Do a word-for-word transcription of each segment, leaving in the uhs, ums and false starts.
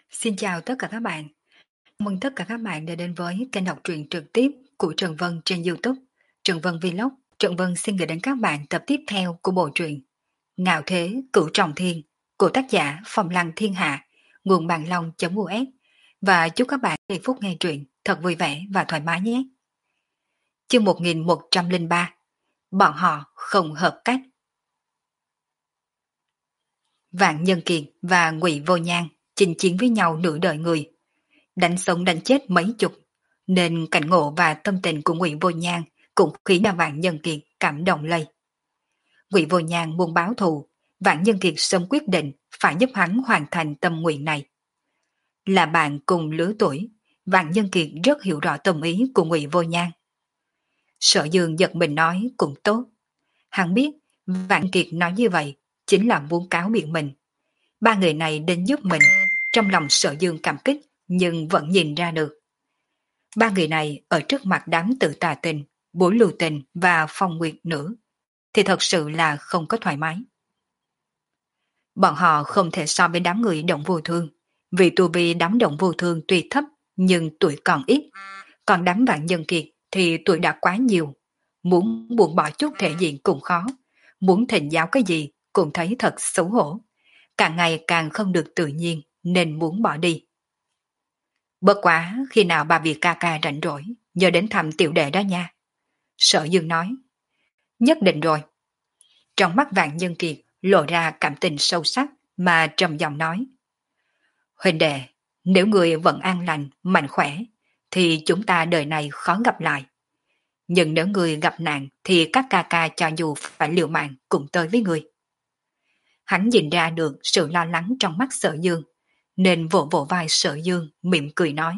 Xin chào tất cả các bạn. Mừng tất cả các bạn đã đến với kênh đọc truyện trực tiếp của Trần Vân trên YouTube. Trần Vân Vlog. Trần Vân xin gửi đến các bạn tập tiếp theo của bộ truyện Ngạo Thế Cửu Trọng Thiên của tác giả Phong Lăng Thiên Hạ, nguồn bàn long.us. Và chúc các bạn giây phút nghe truyện thật vui vẻ và thoải mái nhé. Chương một nghìn một trăm lẻ ba. Bọn họ không hợp cách. Vạn Nhân Kiệt và Ngụy Vô Nhan chinh chiến với nhau nửa đời người, đánh sống đánh chết mấy chục, nên cảnh ngộ và tâm tình của Ngụy Vô Nhan cũng khiến cho Vạn Nhân Kiệt cảm động lây. Ngụy Vô Nhan muốn báo thù, Vạn Nhân Kiệt sớm quyết định phải giúp hắn hoàn thành tâm nguyện này. Là bạn cùng lứa tuổi, Vạn Nhân Kiệt rất hiểu rõ tâm ý của Ngụy Vô Nhan. Sở Dương giật mình nói cũng tốt. Hắn biết Vạn Kiệt nói như vậy chính là muốn cáo biệt mình. Ba người này đến giúp mình, trong lòng Sở Dương cảm kích nhưng vẫn nhìn ra được. Ba người này ở trước mặt đám tự tà tình, bối lưu tình và phong nguyệt nữ thì thật sự là không có thoải mái. Bọn họ không thể so với đám người động vô thương, vì tu vi đám động vô thương tuy thấp nhưng tuổi còn ít, còn đám Vạn Nhân Kiệt thì tuổi đã quá nhiều, muốn buông bỏ chút thể diện cũng khó, muốn thịnh giáo cái gì cũng thấy thật xấu hổ, càng ngày càng không được tự nhiên nên muốn bỏ đi. Bất quá khi nào bà Việt ca ca rảnh rỗi, nhớ đến thăm tiểu đệ đó nha. Sở Dương nói. Nhất định rồi. Trong mắt Vạn Nhân Kiệt lộ ra cảm tình sâu sắc mà trầm giọng nói. Huynh đệ, nếu người vẫn an lành, mạnh khỏe, thì chúng ta đời này khó gặp lại. Nhưng nếu người gặp nạn thì các ca ca cho dù phải liều mạng cùng tới với người. Hắn nhìn ra được sự lo lắng trong mắt Sở Dương, nên vỗ vỗ vai Sở Dương mỉm cười nói.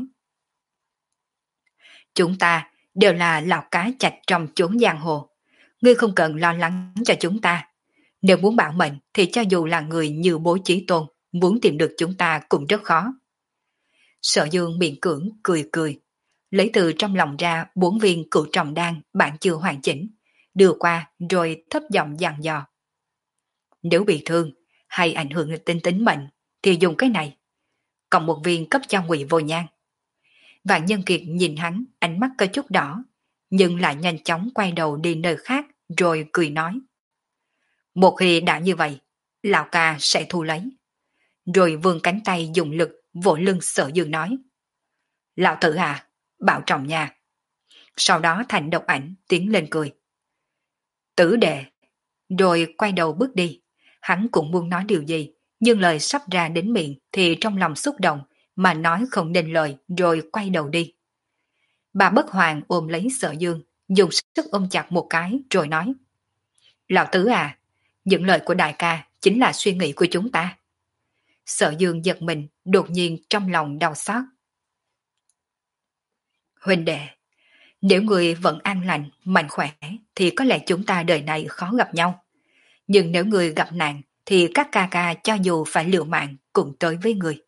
Chúng ta đều là lão cá chạch trong chốn giang hồ. Ngươi không cần lo lắng cho chúng ta. Nếu muốn bảo mệnh thì cho dù là người như Bố Chí Tôn, muốn tìm được chúng ta cũng rất khó. Sở Dương miệng cưỡng cười cười, lấy từ trong lòng ra bốn viên cửu trọng đan bản chưa hoàn chỉnh, đưa qua rồi thấp giọng dặn dò. Nếu bị thương hay ảnh hưởng đến tính mệnh thì dùng cái này. Còn một viên cấp cho Ngụy Vô Nhan. Vạn Nhân Kiệt nhìn hắn, ánh mắt có chút đỏ, nhưng lại nhanh chóng quay đầu đi nơi khác rồi cười nói. Một khi đã như vậy, lão ca sẽ thu lấy. Rồi vươn cánh tay dùng lực vỗ lưng Sở Dương nói. Lão tử à, bảo trọng nha. Sau đó Thành Độc Ảnh tiến lên cười. Tử đệ. Rồi quay đầu bước đi. Hắn cũng muốn nói điều gì, nhưng lời sắp ra đến miệng thì trong lòng xúc động, mà nói không nên lời rồi quay đầu đi. Bà Bất Hoàng ôm lấy Sở Dương, dùng sức ôm chặt một cái rồi nói. Lão tứ à, những lời của đại ca chính là suy nghĩ của chúng ta. Sở Dương giật mình, đột nhiên trong lòng đau xót. Huynh đệ, nếu người vẫn an lành, mạnh khỏe thì có lẽ chúng ta đời này khó gặp nhau. Nhưng nếu người gặp nạn thì các ca ca cho dù phải liều mạng cũng tới với người.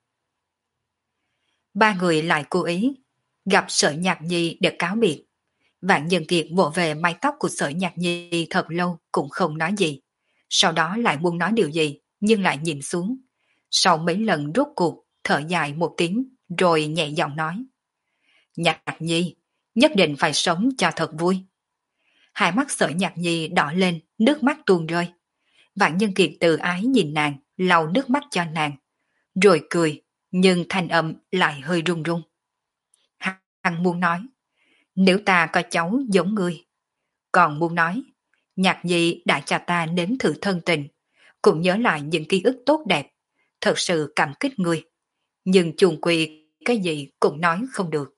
Ba người lại cố ý gặp Sở Nhạc Nhi để cáo biệt. Vạn Nhân Kiệt vỗ về mái tóc của Sở Nhạc Nhi thật lâu cũng không nói gì. Sau đó lại muốn nói điều gì nhưng lại nhìn xuống. Sau mấy lần rốt cuộc thở dài một tiếng rồi nhẹ giọng nói. Nhạc Nhi, nhất định phải sống cho thật vui. Hai mắt Sở Nhạc Nhi đỏ lên, nước mắt tuôn rơi. Vạn Nhân Kiệt từ ái nhìn nàng, lau nước mắt cho nàng. Rồi cười, nhưng thanh âm lại hơi run run. Hắn muốn nói, nếu ta có cháu giống ngươi. Còn muốn nói, Nhạc Nhi đã cho ta nếm thử thân tình, cũng nhớ lại những ký ức tốt đẹp, thật sự cảm kích ngươi. Nhưng chuồng quỳ cái gì cũng nói không được.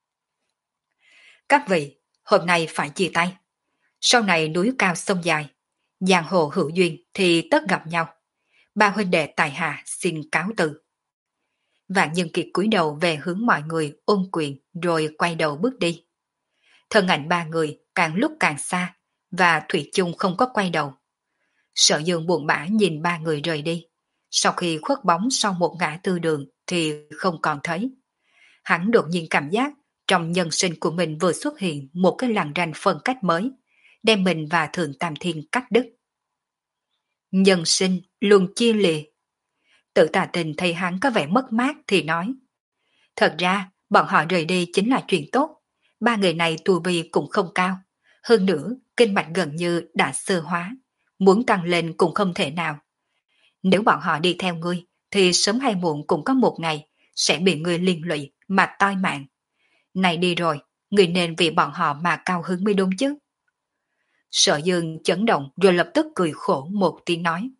Các vị, hôm nay phải chia tay. Sau này núi cao sông dài, giang hồ hữu duyên thì tất gặp nhau. Ba huynh đệ tài hạ xin cáo từ. Vạn Nhân Kiệt cúi đầu về hướng mọi người ôm quyền rồi quay đầu bước đi. Thân ảnh ba người càng lúc càng xa và Thủy chung không có quay đầu. Sở Dương buồn bã nhìn ba người rời đi. Sau khi khuất bóng sau một ngã tư đường thì không còn thấy. Hắn đột nhiên cảm giác trong nhân sinh của mình vừa xuất hiện một cái lằn ranh phân cách mới, đem mình và Thượng Tam Thiên cắt đứt. Nhân sinh luôn chia lìa. Tự Tà Tình thấy hắn có vẻ mất mát thì nói. Thật ra, bọn họ rời đi chính là chuyện tốt. Ba người này tu vi cũng không cao. Hơn nữa, kinh mạch gần như đã sơ hóa. Muốn tăng lên cũng không thể nào. Nếu bọn họ đi theo ngươi, thì sớm hay muộn cũng có một ngày sẽ bị ngươi liên lụy mà toi mạng. Này đi rồi, ngươi nên vì bọn họ mà cao hứng mới đúng chứ. Sở Dương chấn động rồi lập tức cười khổ một tiếng nói.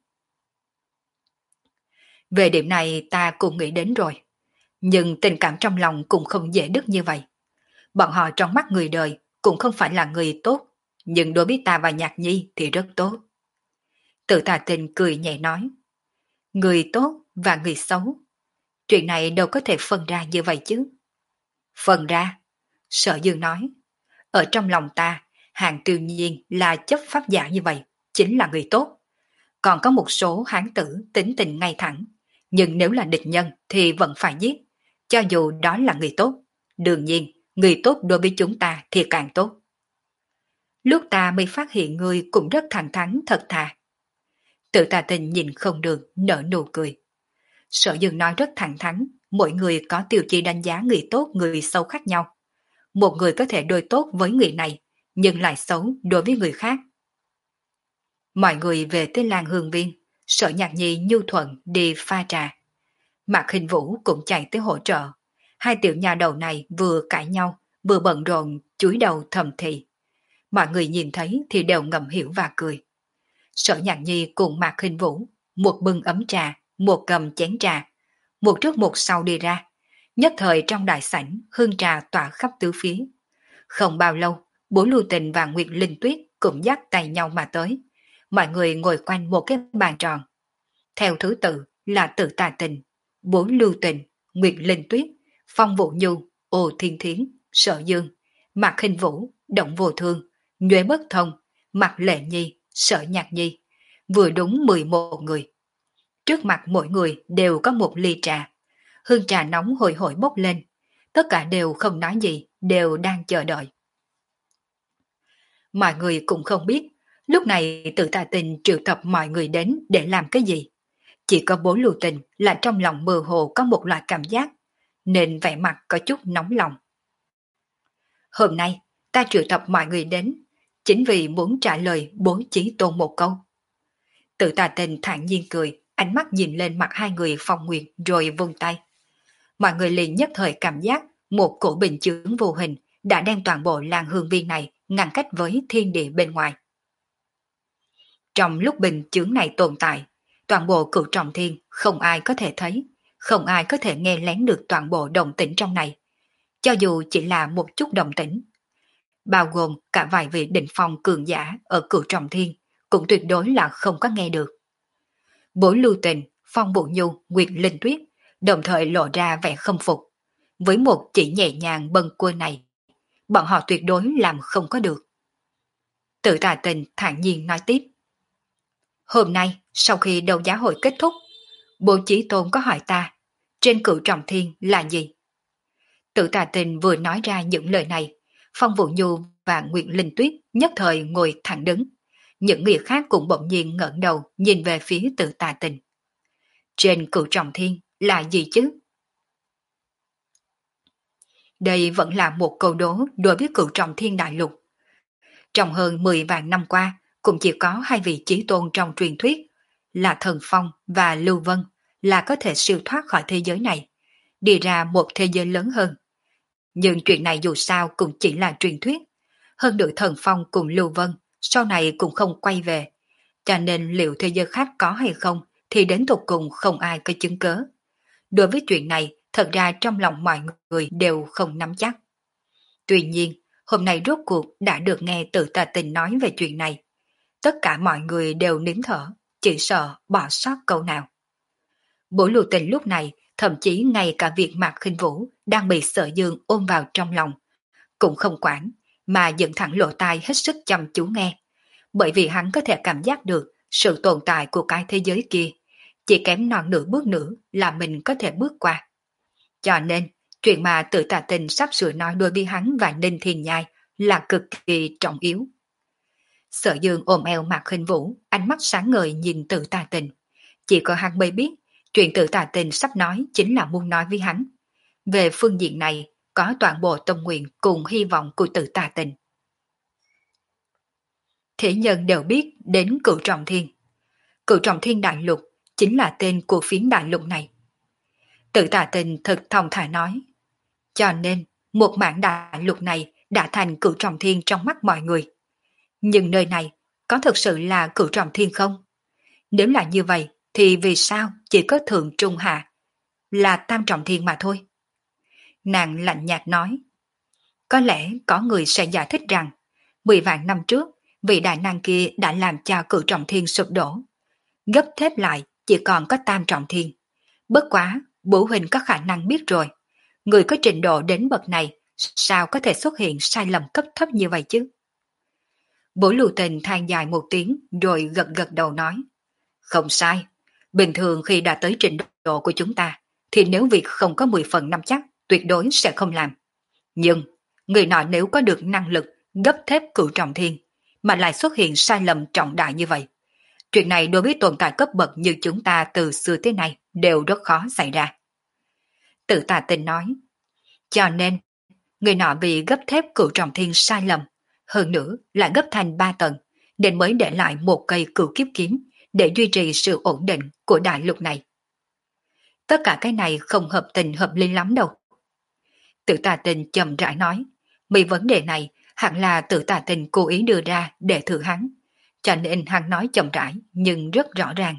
Về điểm này ta cũng nghĩ đến rồi. Nhưng tình cảm trong lòng cũng không dễ đứt như vậy. Bọn họ trong mắt người đời cũng không phải là người tốt, nhưng đối với ta và Nhạc Nhi thì rất tốt. Tự Tà Tình cười nhẹ nói. Người tốt và người xấu. Chuyện này đâu có thể phân ra như vậy chứ. Phân ra? Sở Dương nói. Ở trong lòng ta, Hàng Tiêu Nhiên là chấp pháp giả như vậy, chính là người tốt. Còn có một số hán tử tính tình ngay thẳng, nhưng nếu là địch nhân thì vẫn phải giết, cho dù đó là người tốt. Đương nhiên, người tốt đối với chúng ta thì càng tốt. Lúc ta mới phát hiện ngươi cũng rất thẳng thắn thật thà. Tự Tà Tình nhìn không được, nở nụ cười. Sở Dương nói rất thẳng thắn, mỗi người có tiêu chí đánh giá người tốt người xấu khác nhau. Một người có thể đối tốt với người này, nhưng lại xấu đối với người khác. Mọi người về tới làng Hương Viên, Sở Nhạc Nhi nhu thuận đi pha trà. Mạc Hình Vũ cũng chạy tới hỗ trợ. Hai tiểu nhà đầu này vừa cãi nhau, vừa bận rộn chúi đầu thầm thì. Mọi người nhìn thấy thì đều ngầm hiểu và cười. Sở Nhạc Nhi cùng Mạc Hình Vũ, một bưng ấm trà, một cầm chén trà, một trước một sau đi ra. Nhất thời trong đại sảnh, hương trà tỏa khắp tứ phía. Không bao lâu, Bố Lưu Tình và Nguyệt Linh Tuyết cũng dắt tay nhau mà tới. Mọi người ngồi quanh một cái bàn tròn. Theo thứ tự là Tự Tà Tình, Bố Lưu Tình, Nguyệt Linh Tuyết, Phong Vũ Nhu, Ô Thiên Thiến, Sở Dương, Mạc Hình Vũ, Động Vô Thương, Nhuế Bất Thông, Mạc Lệ Nhi, Sở Nhạc Nhi. Vừa đúng mười một người. Trước mặt mỗi người đều có một ly trà. Hương trà nóng hôi hổi bốc lên. Tất cả đều không nói gì, đều đang chờ đợi. Mọi người cũng không biết, lúc này Tự Tà Tình triệu tập mọi người đến để làm cái gì. Chỉ có Bố Lưu Tình là trong lòng mơ hồ có một loại cảm giác, nên vẻ mặt có chút nóng lòng. Hôm nay, ta triệu tập mọi người đến, chính vì muốn trả lời Bố Chí Tôn một câu. Tự Tà Tình thản nhiên cười, ánh mắt nhìn lên mặt hai người Phong Nguyệt rồi vung tay. Mọi người liền nhất thời cảm giác một cổ bình chướng vô hình đã đem toàn bộ làng Hương Viên này ngăn cách với thiên địa bên ngoài. Trong lúc bình chướng này tồn tại, toàn bộ Cửu Trọng Thiên không ai có thể thấy, không ai có thể nghe lén được toàn bộ động tĩnh trong này, cho dù chỉ là một chút động tĩnh. Bao gồm cả vài vị đỉnh phong cường giả ở Cửu Trọng Thiên cũng tuyệt đối là không có nghe được. Bố Lưu Tình, Phong Vũ Nhu, Nguyệt Linh Tuyết đồng thời lộ ra vẻ khâm phục. Với một chỉ nhẹ nhàng bâng quơ này, bọn họ tuyệt đối làm không có được. Tự Tà Tình thản nhiên nói tiếp. Hôm nay, sau khi đấu giá hội kết thúc, Bố Chí Tôn có hỏi ta, trên Cửu Trọng Thiên là gì? Tự Tà Tình vừa nói ra những lời này, Phong Vũ Nhu và Nguyệt Linh Tuyết nhất thời ngồi thẳng đứng. Những người khác cũng bỗng nhiên ngẩng đầu nhìn về phía Tự Tà Tình. Trên Cửu Trọng Thiên là gì chứ? Đây vẫn là một câu đố đối với Cửu Trọng Thiên đại lục. Trong hơn mười vạn năm qua, cũng chỉ có hai vị chí tôn trong truyền thuyết là Thần Phong và Lưu Vân là có thể siêu thoát khỏi thế giới này, đi ra một thế giới lớn hơn. Nhưng chuyện này dù sao cũng chỉ là truyền thuyết. Hơn nữa Thần Phong cùng Lưu Vân sau này cũng không quay về, cho nên liệu thế giới khác có hay không thì đến tột cùng không ai có chứng cớ. Đối với chuyện này, thật ra trong lòng mọi người đều không nắm chắc. Tuy nhiên, hôm nay rốt cuộc đã được nghe Tự Tà Tình nói về chuyện này. Tất cả mọi người đều nín thở, chỉ sợ bỏ sót câu nào. Bố Lưu Tình lúc này, thậm chí ngay cả việc Mạc Khinh Vũ đang bị Sở Dương ôm vào trong lòng, cũng không quản, mà dựng thẳng lỗ tai hết sức chăm chú nghe. Bởi vì hắn có thể cảm giác được sự tồn tại của cái thế giới kia, chỉ kém non nửa bước nữa là mình có thể bước qua. Cho nên, chuyện mà Tự Tà Tình sắp sửa nói đối với hắn và Ninh Thiên Nhai là cực kỳ trọng yếu. Sở Dương ôm eo Mạc Khinh Vũ, ánh mắt sáng ngời nhìn Tự Tà Tình. Chỉ có hắn mới biết, Chuyện tự tà tình sắp nói chính là muốn nói với hắn. Về phương diện này, có toàn bộ tâm nguyện cùng hy vọng của tự tà tình. Thế nhân đều biết đến Cửu Trọng Thiên. Cửu Trọng Thiên Đại Lục chính là tên của phiến đại lục này. Tự tà tình thật thong thả nói. Cho nên, một mảng đại lục này đã thành Cửu Trọng Thiên trong mắt mọi người. Nhưng nơi này có thực sự là Cửu Trọng Thiên không? Nếu là như vậy, thì vì sao chỉ có Thượng Trung Hạ là Tam Trọng Thiên mà thôi? Nàng lạnh nhạt nói. Có lẽ có người sẽ giải thích rằng, mười vạn năm trước, vị đại năng kia đã làm cho Cửu Trọng Thiên sụp đổ. Gấp thép lại chỉ còn có Tam Trọng Thiên. Bất quá, bố huynh có khả năng biết rồi. Người có trình độ đến bậc này, sao có thể xuất hiện sai lầm cấp thấp như vậy chứ? Bố Lưu Tình than dài một tiếng rồi gật gật đầu nói. Không sai. Bình thường khi đã tới trình độ của chúng ta, thì nếu việc không có mười phần năm chắc, tuyệt đối sẽ không làm. Nhưng, người nọ nếu có được năng lực gấp thép Cửu Trọng Thiên, mà lại xuất hiện sai lầm trọng đại như vậy, chuyện này đối với tồn tại cấp bậc như chúng ta từ xưa tới nay đều rất khó xảy ra. Tự tà tình nói. Cho nên, người nọ vì gấp thép Cửu Trọng Thiên sai lầm, hơn nữa lại gấp thành ba tầng, nên mới để lại một cây cửu kiếp kiếm để duy trì sự ổn định của đại lục này. Tất cả cái này không hợp tình hợp lý lắm đâu. Tự tà tình chậm rãi nói, mấy vấn đề này hẳn là tự tà tình cố ý đưa ra để thử hắn, cho nên hắn nói chậm rãi nhưng rất rõ ràng.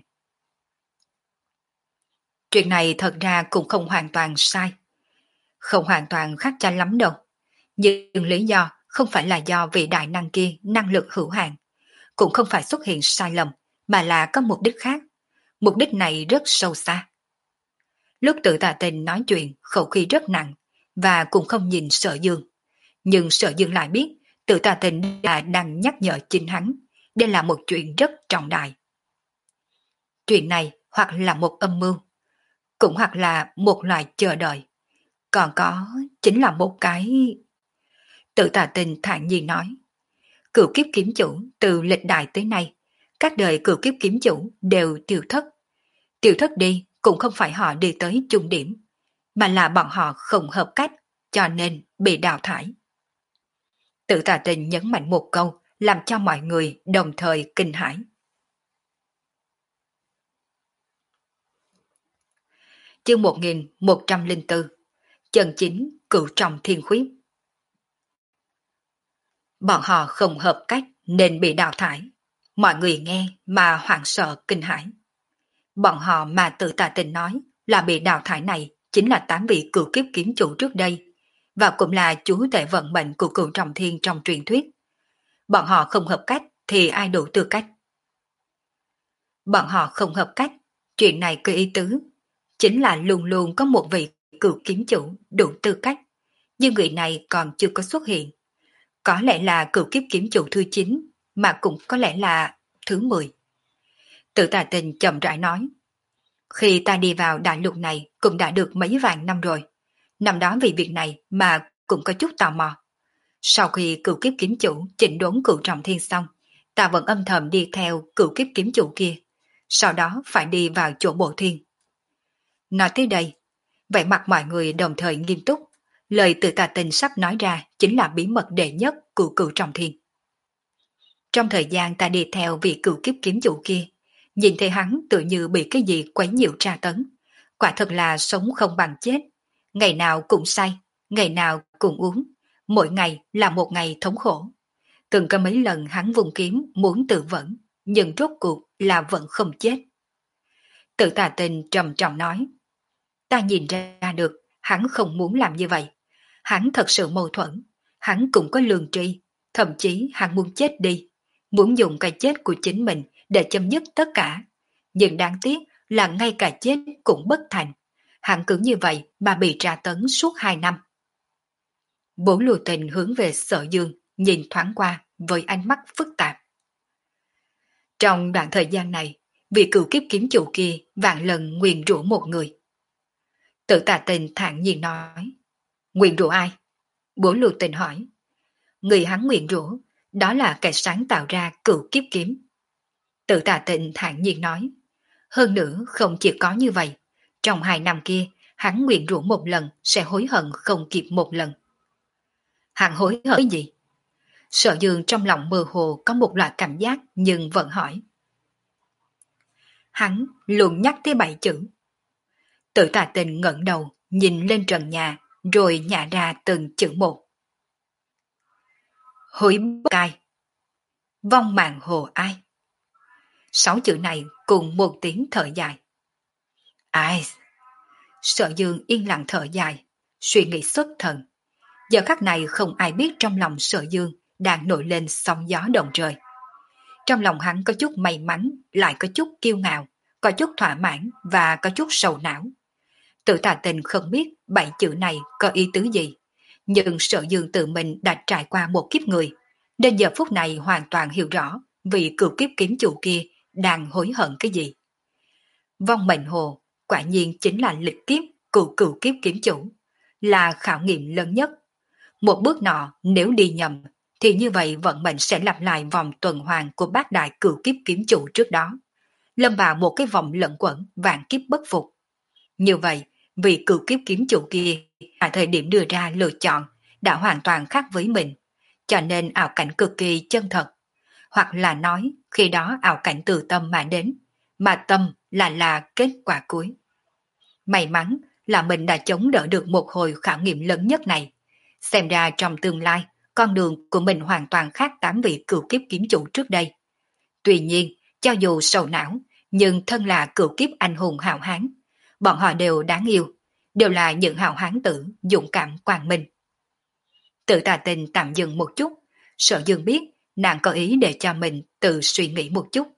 Chuyện này thật ra cũng không hoàn toàn sai. Không hoàn toàn khác cha lắm đâu. Nhưng lý do không phải là do vị đại năng kia năng lực hữu hạn, cũng không phải xuất hiện sai lầm, mà là có mục đích khác. Mục đích này rất sâu xa. Lúc tự tà tình nói chuyện, khẩu khí rất nặng, và cũng không nhìn Sở Dương. Nhưng Sở Dương lại biết tự tà tình là đang nhắc nhở chính hắn. Đây là một chuyện rất trọng đại. Chuyện này hoặc là một âm mưu, cũng hoặc là một loại chờ đợi. Còn có chính là một cái... Tự tà tình thản nhiên nói. Cửu kiếp kiếm chủ từ lịch đại tới nay, các đời cửu kiếp kiếm chủ đều tiêu thất. Tiêu thất đi cũng không phải họ đi tới chung điểm, mà là bọn họ không hợp cách, cho nên bị đào thải. Tự tà tình nhấn mạnh một câu, làm cho mọi người đồng thời kinh hãi. Chương một nghìn một trăm lẻ bốn. Chân chính Cửu Trọng Thiên Khuyết. Bọn họ không hợp cách nên bị đào thải. Mọi người nghe mà hoảng sợ kinh hãi. Bọn họ mà tự tà tình nói là bị đào thải này chính là tám vị cửu kiếp kiếm chủ trước đây, và cũng là chúa tể vận mệnh của Cửu Trọng Thiên trong truyền thuyết. Bọn họ không hợp cách thì ai đủ tư cách? Bọn họ không hợp cách, chuyện này có ý tứ, chính là luôn luôn có một vị cửu kiếm chủ đủ tư cách, nhưng người này còn chưa có xuất hiện. Có lẽ là cửu kiếp kiếm chủ thứ chín, mà cũng có lẽ là thứ mười. Tự tà tình chậm rãi nói. Khi ta đi vào đại lục này cũng đã được mấy vạn năm rồi. Năm đó vì việc này mà cũng có chút tò mò. Sau khi cửu kiếp kiếm chủ chỉnh đốn Cửu Trọng Thiên xong, ta vẫn âm thầm đi theo cửu kiếp kiếm chủ kia. Sau đó phải đi vào chỗ bộ thiên. Nói tới đây, vẻ mặt mọi người đồng thời nghiêm túc. Lời tự tà tình sắp nói ra chính là bí mật đệ nhất của Cửu Trọng Thiên. Trong thời gian ta đi theo vị cửu kiếp kiếm chủ kia, nhìn thấy hắn tự như bị cái gì quấy nhiễu tra tấn. Quả thật là sống không bằng chết. Ngày nào cũng say, ngày nào cũng uống. Mỗi ngày là một ngày thống khổ. Từng có mấy lần hắn vùng kiếm muốn tự vẫn, nhưng rốt cuộc là vẫn không chết. Tự tà tình trầm trọng nói. Ta nhìn ra được hắn không muốn làm như vậy. Hắn thật sự mâu thuẫn. Hắn cũng có lương tri. Thậm chí hắn muốn chết đi. Muốn dùng cái chết của chính mình để chấm dứt tất cả. Nhưng đáng tiếc là ngay cả chết cũng bất thành. Hắn cứ như vậy mà bị tra tấn suốt hai năm. Bố Lưu Tình hướng về Sở Dương, nhìn thoáng qua với ánh mắt phức tạp. Trong đoạn thời gian này, vị cửu kiếp kiếm chủ kia vạn lần nguyền rủa một người. Tự tà tình thản nhiên nói. Nguyền rủa ai? Bố Lưu Tình hỏi. Người hắn nguyền rủa, đó là kẻ sáng tạo ra cửu kiếp kiếm. Tự tà tình thản nhiên nói. Hơn nữa không chỉ có như vậy, trong hai năm kia, hắn nguyện rủa một lần sẽ hối hận không kịp một lần. Hắn hối hận cái gì? Sở Dương trong lòng mơ hồ có một loại cảm giác nhưng vẫn hỏi. Hắn luôn nhắc tới bảy chữ. Tử Tà Tình ngẩng đầu, nhìn lên trần nhà, rồi nhả ra từng chữ một. Hối bất cai. Vong mạng hồ ai. Sáu chữ này cùng một tiếng thở dài. Ai? Sở Dương yên lặng thở dài, suy nghĩ xuất thần. Giờ khắc này không ai biết trong lòng Sở Dương đang nổi lên sóng gió động trời. Trong lòng hắn có chút may mắn, lại có chút kiêu ngạo, có chút thỏa mãn và có chút sầu não. Tử Tà Tình không biết bảy chữ này có ý tứ gì, nhưng Sở Dương tự mình đã trải qua một kiếp người, đến giờ phút này hoàn toàn hiểu rõ vị cựu kiếp kiếm chủ kia đang hối hận cái gì. Vong mệnh hồ quả nhiên chính là lịch kiếp cựu cựu kiếp kiếm chủ, là khảo nghiệm lớn nhất. Một bước nọ nếu đi nhầm thì như vậy vận mệnh sẽ lặp lại vòng tuần hoàn của bát đại cựu kiếp kiếm chủ trước đó, lâm vào một cái vòng lẫn quẩn vạn kiếp bất phục. Như vậy, vì cựu kiếp kiếm chủ kia tại thời điểm đưa ra lựa chọn đã hoàn toàn khác với mình, cho nên ảo cảnh cực kỳ chân thật. Hoặc là nói khi đó ảo cảnh từ tâm mà đến, mà tâm là là kết quả cuối. May mắn là mình đã chống đỡ được một hồi khảo nghiệm lớn nhất này. Xem ra trong tương lai, con đường của mình hoàn toàn khác tám vị cựu kiếp kiếm chủ trước đây. Tuy nhiên, cho dù sầu não, nhưng thân là cựu kiếp anh hùng hào hán, bọn họ đều đáng yêu, đều là những hào hán tử dũng cảm quang minh. Tự Tà Tình tạm dừng một chút, Sở Dương biết nàng có ý để cho mình tự suy nghĩ một chút.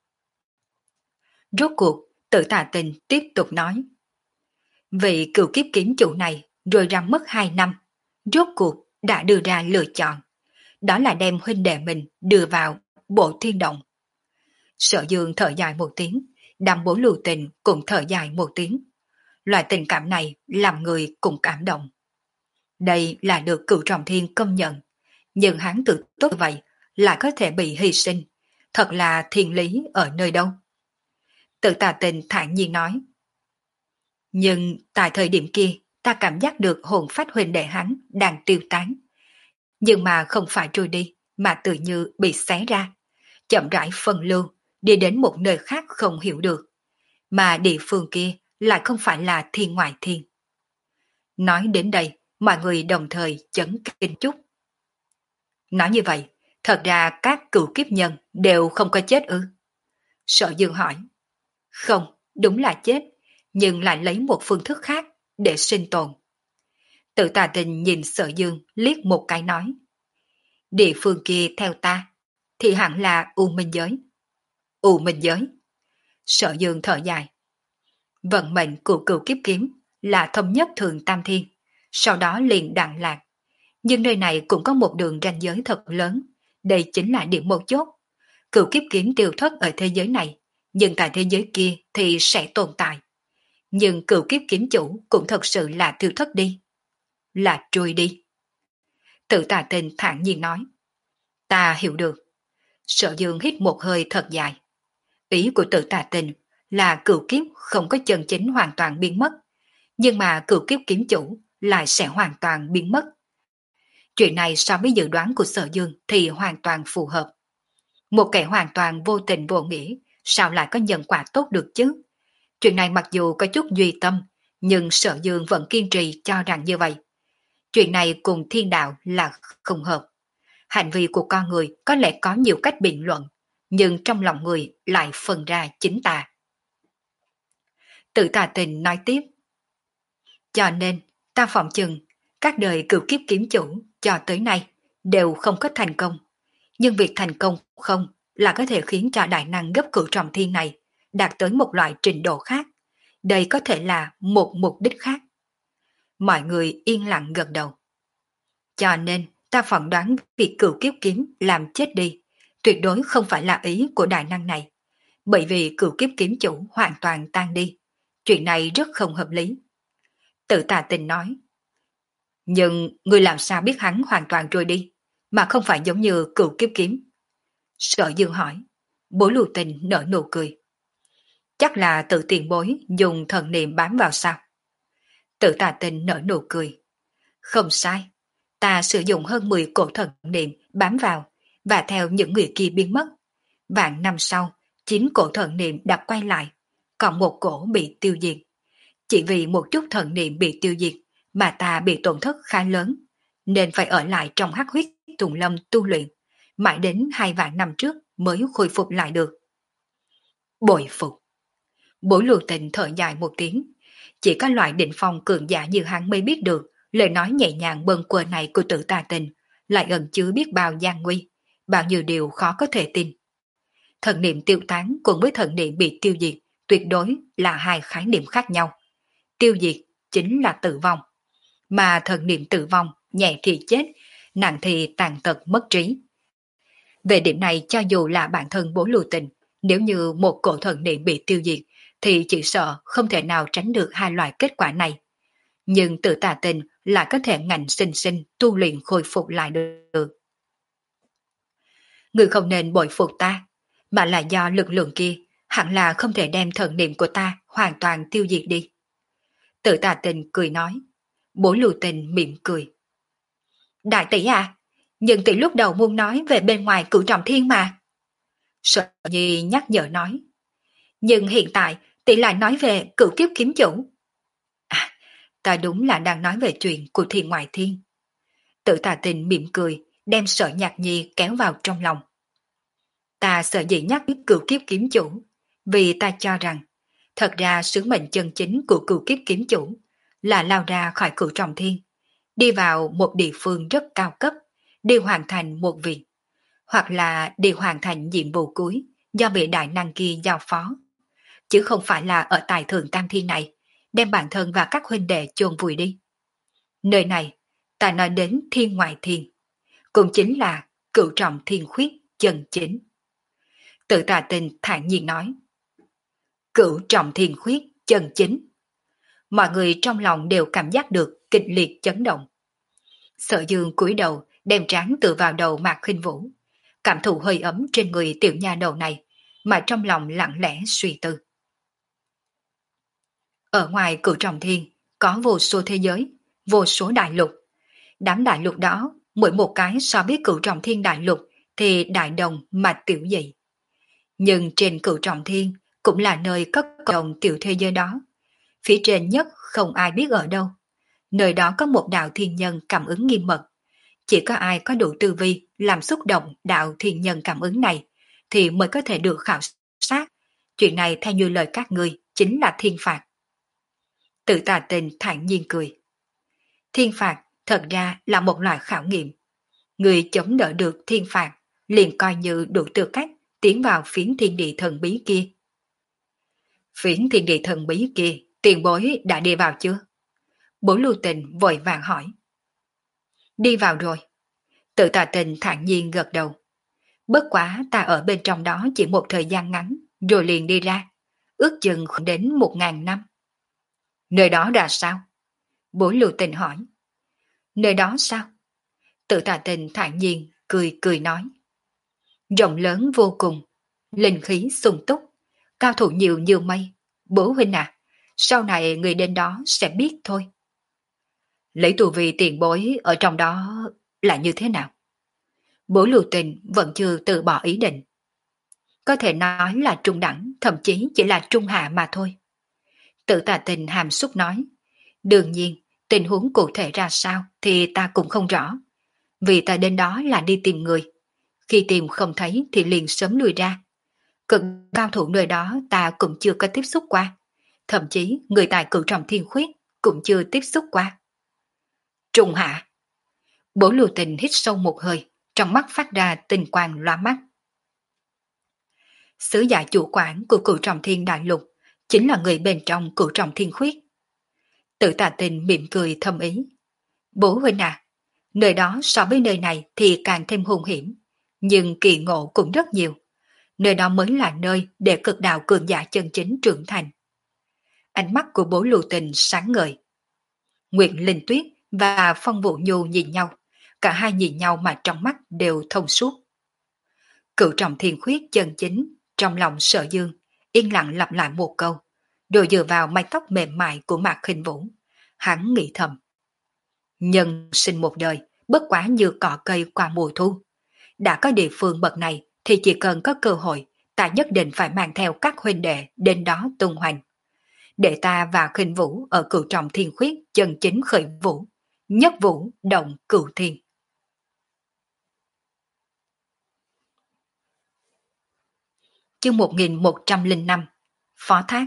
Rốt cuộc, Tự Tà Tình tiếp tục nói. Vị cựu kiếp kiếm chủ này rồi ra mất hai năm, rốt cuộc đã đưa ra lựa chọn. Đó là đem huynh đệ mình đưa vào bộ thiên động. Sở Dương thở dài một tiếng, Đàm Bố Lưu Tình cũng thở dài một tiếng. Loại tình cảm này làm người cũng cảm động. Đây là được cửu trọng thiên công nhận, nhưng hắn tự tốt như vậy lại có thể bị hy sinh, thật là thiên lý ở nơi đâu. Tự Tà Tình thản nhiên nói. Nhưng tại thời điểm kia ta cảm giác được hồn phách huynh đệ hắn đang tiêu tán. Nhưng mà không phải trôi đi, mà tự như bị xé ra, chậm rãi phân lưu, đi đến một nơi khác không hiểu được. Mà địa phương kia lại không phải là thiên ngoại thiên. Nói đến đây, mọi người đồng thời chấn kinh chút. Nói như vậy, thật ra các cựu kiếp nhân đều không có chết ư? Sở Dương hỏi. Không, đúng là chết, nhưng lại lấy một phương thức khác để sinh tồn. Tự Tà Tình nhìn Sở Dương liếc một cái nói. Địa phương kia theo ta, thì hẳn là U Minh Giới. U Minh Giới. Sở Dương thở dài. Vận mệnh của cựu kiếp kiếm là thống nhất thường tam thiên, sau đó liền đặng lạc. Nhưng nơi này cũng có một đường ranh giới thật lớn, đây chính là điểm mấu chốt. Cựu kiếp kiếm tiêu thất ở thế giới này, nhưng tại thế giới kia thì sẽ tồn tại. Nhưng cựu kiếp kiếm chủ cũng thật sự là tiêu thất đi. Là trôi đi. Tự Tà Tình thản nhiên nói. Ta hiểu được. Sở Dương hít một hơi thật dài. Ý của Tự Tà Tình là cựu kiếp không có chân chính hoàn toàn biến mất, nhưng mà cựu kiếp kiếm chủ lại sẽ hoàn toàn biến mất. Chuyện này so với dự đoán của Sở Dương thì hoàn toàn phù hợp. Một kẻ hoàn toàn vô tình vô nghĩa, sao lại có nhân quả tốt được chứ? Chuyện này mặc dù có chút duy tâm, nhưng Sở Dương vẫn kiên trì cho rằng như vậy. Chuyện này cùng thiên đạo là không hợp. Hành vi của con người có lẽ có nhiều cách biện luận, nhưng trong lòng người lại phân ra chính tà. Tự Tà Tình nói tiếp. Cho nên, ta phỏng chừng, các đời cựu kiếp kiếm chủ cho tới nay đều không có thành công. Nhưng việc thành công không là có thể khiến cho đại năng gấp cửu trọng thiên này đạt tới một loại trình độ khác. Đây có thể là một mục đích khác. Mọi người yên lặng gật đầu. Cho nên, ta phỏng đoán việc cựu kiếp kiếm làm chết đi, tuyệt đối không phải là ý của đại năng này. Bởi vì cựu kiếp kiếm chủ hoàn toàn tan đi. Chuyện này rất không hợp lý. Tự Tà Tình nói. Nhưng người làm sao biết hắn hoàn toàn trôi đi, mà không phải giống như cựu kiếp kiếm? Sở Dương hỏi. Bố Lưu Tình nở nụ cười. Chắc là tự tiền bối dùng thần niệm bám vào sao? Tự Tà Tinh nở nụ cười. Không sai, ta sử dụng hơn mười cổ thần niệm bám vào, và theo những người kia biến mất. Vạn năm sau, chín cổ thần niệm đã quay lại, còn một cổ bị tiêu diệt. Chỉ vì một chút thần niệm bị tiêu diệt mà ta bị tổn thất khá lớn, nên phải ở lại trong hắc huyết Tùng Lâm tu luyện, mãi đến hai vạn năm trước mới khôi phục lại được. Bội phục. Bối Lưu Tình thở dài một tiếng, chỉ có loại định phong cường giả như hắn mới biết được lời nói nhẹ nhàng bâng quơ này của Tử Tà Tình lại ẩn chứa biết bao gian nguy, bao nhiêu điều khó có thể tin. Thần niệm tiêu tán cùng với thần niệm bị tiêu diệt tuyệt đối là hai khái niệm khác nhau. Tiêu diệt chính là tử vong, mà thần niệm tử vong nhẹ thì chết, nặng thì tàn tật mất trí. Về điểm này cho dù là bản thân Bố Lưu Tình, nếu như một cổ thần niệm bị tiêu diệt thì chỉ sợ không thể nào tránh được hai loại kết quả này. Nhưng Tử Tà Tình lại có thể ngạnh sinh sinh tu luyện khôi phục lại được. Người không nên bội phục ta, mà là do lực lượng kia hẳn là không thể đem thần niệm của ta hoàn toàn tiêu diệt đi. Tử Tà Tình cười nói. Bố Lưu Tình mỉm cười. Đại tỷ à, nhưng tỷ lúc đầu muốn nói về bên ngoài Cửu Trọng Thiên mà. Sở Nhi nhắc nhở nói. Nhưng hiện tại tỷ lại nói về Cửu Kiếp Kiếm Chủ. À, ta đúng là đang nói về chuyện của Thiên Ngoại Thiên. Tử Tà Tình mỉm cười, đem Sở Nhạc Nhi kéo vào trong lòng. Ta sợ dĩ nhắc đến Cửu Kiếp Kiếm Chủ, vì ta cho rằng, thật ra sứ mệnh chân chính của Cửu Kiếp Kiếm Chủ là lao ra khỏi Cửu Trọng Thiên, đi vào một địa phương rất cao cấp, đi hoàn thành một việc, hoặc là đi hoàn thành nhiệm vụ cuối do vị đại năng kia giao phó, chứ không phải là ở tại Thượng Tam Thiên này, đem bản thân và các huynh đệ chôn vùi đi. Nơi này, ta nói đến Thiên Ngoại Thiên, cũng chính là Cửu Trọng Thiên Khuyết chân chính. Tự Tà Tình thản nhiên nói. Cửu Trọng Thiên Khuyết chân chính. Mọi người trong lòng đều cảm giác được kịch liệt chấn động. Sở Dương cúi đầu đem trán tựa vào đầu Mạc Khinh Vũ, cảm thụ hơi ấm trên người tiểu nha đầu này, mà trong lòng lặng lẽ suy tư. Ở ngoài Cửu Trọng Thiên có vô số thế giới, vô số đại lục. Đám đại lục đó, mỗi một cái so với Cửu Trọng Thiên đại lục thì đại đồng mà tiểu dị. Nhưng trên Cửu Trọng Thiên cũng là nơi có cộng đồng tiểu thế giới đó. Phía trên nhất không ai biết ở đâu. Nơi đó có một đạo thiên nhân cảm ứng nghiêm mật. Chỉ có ai có đủ tư vi làm xúc động đạo thiên nhân cảm ứng này thì mới có thể được khảo sát. Chuyện này theo như lời các ngươi chính là thiên phạt. Tự Tà Tình thản nhiên cười. Thiên phạt thật ra là một loại khảo nghiệm. Người chống đỡ được thiên phạt liền coi như đủ tư cách tiến vào phiến thiên địa thần bí kia. Phiến thiên địa thần bí kia, tiền bối đã đi vào chưa? Bố Lưu Tình vội vàng hỏi. Đi vào rồi. Tự Tà Tình thản nhiên gật đầu. Bất quá ta ở bên trong đó chỉ một thời gian ngắn, rồi liền đi ra. Ước chừng khoảng đến một ngàn năm. Nơi đó ra sao? Bố Lưu Tình hỏi. Nơi đó sao? Tự Tà Tình thản nhiên, cười cười nói. Rộng lớn vô cùng, linh khí sung túc, cao thủ nhiều như mây. Bố huynh à, sau này người đến đó sẽ biết thôi. Lấy tù vì tiền bối ở trong đó là như thế nào? Bố Lưu Tình vẫn chưa từ bỏ ý định. Có thể nói là trung đẳng, thậm chí chỉ là trung hạ mà thôi. Tự Tà Tình hàm xúc nói. Đương nhiên, tình huống cụ thể ra sao thì ta cũng không rõ. Vì ta đến đó là đi tìm người. Khi tìm không thấy thì liền sớm lùi ra. Cực cao thủ nơi đó ta cũng chưa có tiếp xúc qua. Thậm chí người tại Cửu Trọng Thiên Khuyết cũng chưa tiếp xúc qua. Trung hạ. Bố Lưu Tình hít sâu một hơi, trong mắt phát ra tinh quang lóa mắt. Sứ giả chủ quản của Cửu Trọng Thiên Đại Lục chính là người bên trong Cửu Trọng Thiên Khuyết. Tự Tà Tình mỉm cười thầm ý. Bố huynh à, nơi đó so với nơi này thì càng thêm hung hiểm, nhưng kỳ ngộ cũng rất nhiều. Nơi đó mới là nơi để cực đạo cường giả chân chính trưởng thành. Ánh mắt của Bố Lưu Tình sáng ngời. Nguyệt Linh Tuyết và Phong Vũ Nhu nhìn nhau, cả hai nhìn nhau mà trong mắt đều thông suốt. Cửu Trọng Thiên Khuyết chân chính, trong lòng Sở Dương, yên lặng lặp lại một câu, rồi dựa vào mái tóc mềm mại của Mạc Khinh Vũ. Hắn nghĩ thầm. Nhân sinh một đời, bất quá như cỏ cây qua mùa thu. Đã có địa phương bậc này thì chỉ cần có cơ hội, ta nhất định phải mang theo các huynh đệ đến đó tung hoành. Để ta và Khinh Vũ ở cửu trọng thiên khuyết chân chính khởi vũ, nhất vũ động cửu thiên. Chương một nghìn một trăm lẻ năm Phó Thác.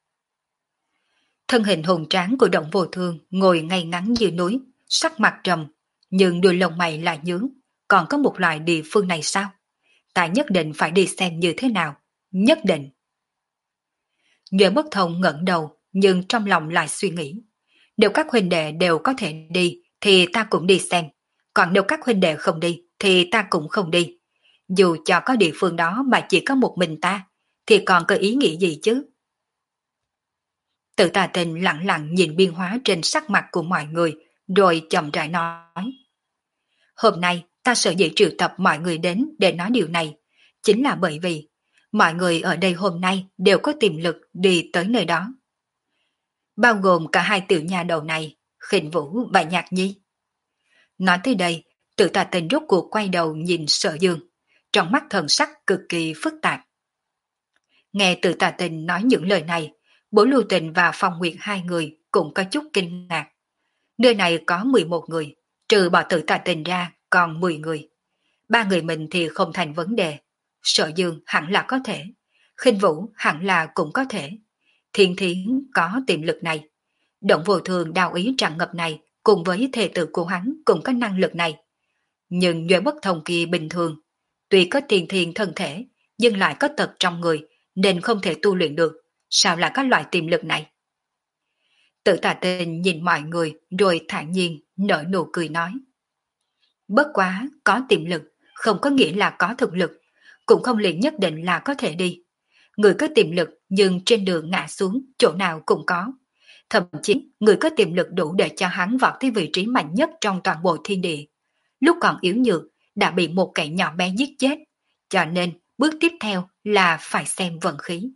Thân hình hùng tráng của Động Vô Thương ngồi ngay ngắn như núi, sắc mặt trầm, nhưng đôi lông mày lại nhướng. Còn có một loại địa phương này sao? Ta nhất định phải đi xem như thế nào, nhất định. Nhuệ Bất Thông ngẩng đầu, nhưng trong lòng lại suy nghĩ. Nếu các huynh đệ đều có thể đi, thì ta cũng đi xem. Còn nếu các huynh đệ không đi, thì ta cũng không đi. Dù cho có địa phương đó mà chỉ có một mình ta, thì còn có ý nghĩa gì chứ? Tự Tà Tình lặng lặng nhìn biến hóa trên sắc mặt của mọi người, rồi chậm rãi nói. Hôm nay ta sợ dĩ triệu tập mọi người đến để nói điều này, chính là bởi vì mọi người ở đây hôm nay đều có tiềm lực đi tới nơi đó. Bao gồm cả hai tiểu nha đầu này, Khinh Vũ và Nhạc Nhi. Nói tới đây, Tự Tà Tình rốt cuộc quay đầu nhìn Sở Dương, trong mắt thần sắc cực kỳ phức tạp. Nghe Tự Tà Tình nói những lời này, Bố Lưu Tình và Phong Nguyệt hai người cũng có chút kinh ngạc. Nơi này có mười một người, trừ bỏ Tự Tà Tình ra còn mười người. Ba người mình thì không thành vấn đề. Sở Dương hẳn là có thể, Khinh Vũ hẳn là cũng có thể. Thiên Thiến có tiềm lực này. Động Vô Thường đào ý tràn ngập này cùng với thề tử của hắn cũng có năng lực này. Nhưng Nhuệ Bất Thông kia bình thường, tuy có tiền thiền thân thể, nhưng lại có tật trong người nên không thể tu luyện được. Sao lại có loại tiềm lực này? Tự Tà Tình nhìn mọi người rồi thản nhiên nở nụ cười nói. Bất quá có tiềm lực không có nghĩa là có thực lực, cũng không liền nhất định là có thể đi. Người có tiềm lực nhưng trên đường ngã xuống chỗ nào cũng có. Thậm chí người có tiềm lực đủ để cho hắn vọt tới vị trí mạnh nhất trong toàn bộ thiên địa. Lúc còn yếu nhược đã bị một kẻ nhỏ bé giết chết, cho nên bước tiếp theo là phải xem vận khí.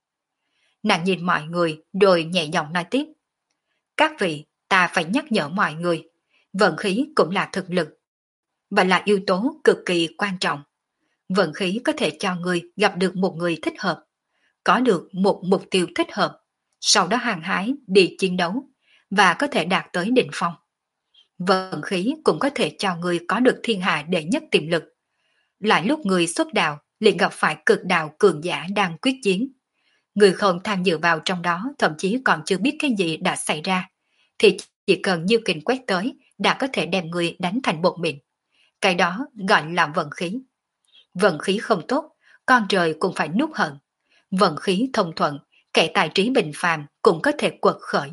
Nàng nhìn mọi người rồi nhẹ giọng nói tiếp. Các vị, ta phải nhắc nhở mọi người, vận khí cũng là thực lực, và là yếu tố cực kỳ quan trọng. Vận khí có thể cho người gặp được một người thích hợp, có được một mục tiêu thích hợp, sau đó hàng hái đi chiến đấu, và có thể đạt tới đỉnh phong. Vận khí cũng có thể cho người có được thiên hạ đệ nhất tiềm lực. Lại lúc người xuất đạo liền gặp phải cực đạo cường giả đang quyết chiến. Người không tham dự vào trong đó thậm chí còn chưa biết cái gì đã xảy ra, thì chỉ cần nhiêu kình quét tới đã có thể đem người đánh thành bột mịn. Cái đó gọi là vận khí. Vận khí không tốt, con trời cũng phải nuốt hận. Vận khí thông thuận, kẻ tài trí bình phàm cũng có thể quật khởi.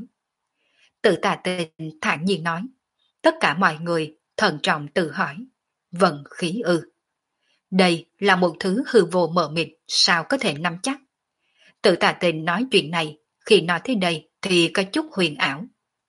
Tự Tà Tình thản nhiên nói. Tất cả mọi người thận trọng tự hỏi. Vận khí ư? Đây là một thứ hư vô mờ mịt, sao có thể nắm chắc? Tự Tà Tình nói chuyện này, khi nói thế đây thì có chút huyền ảo.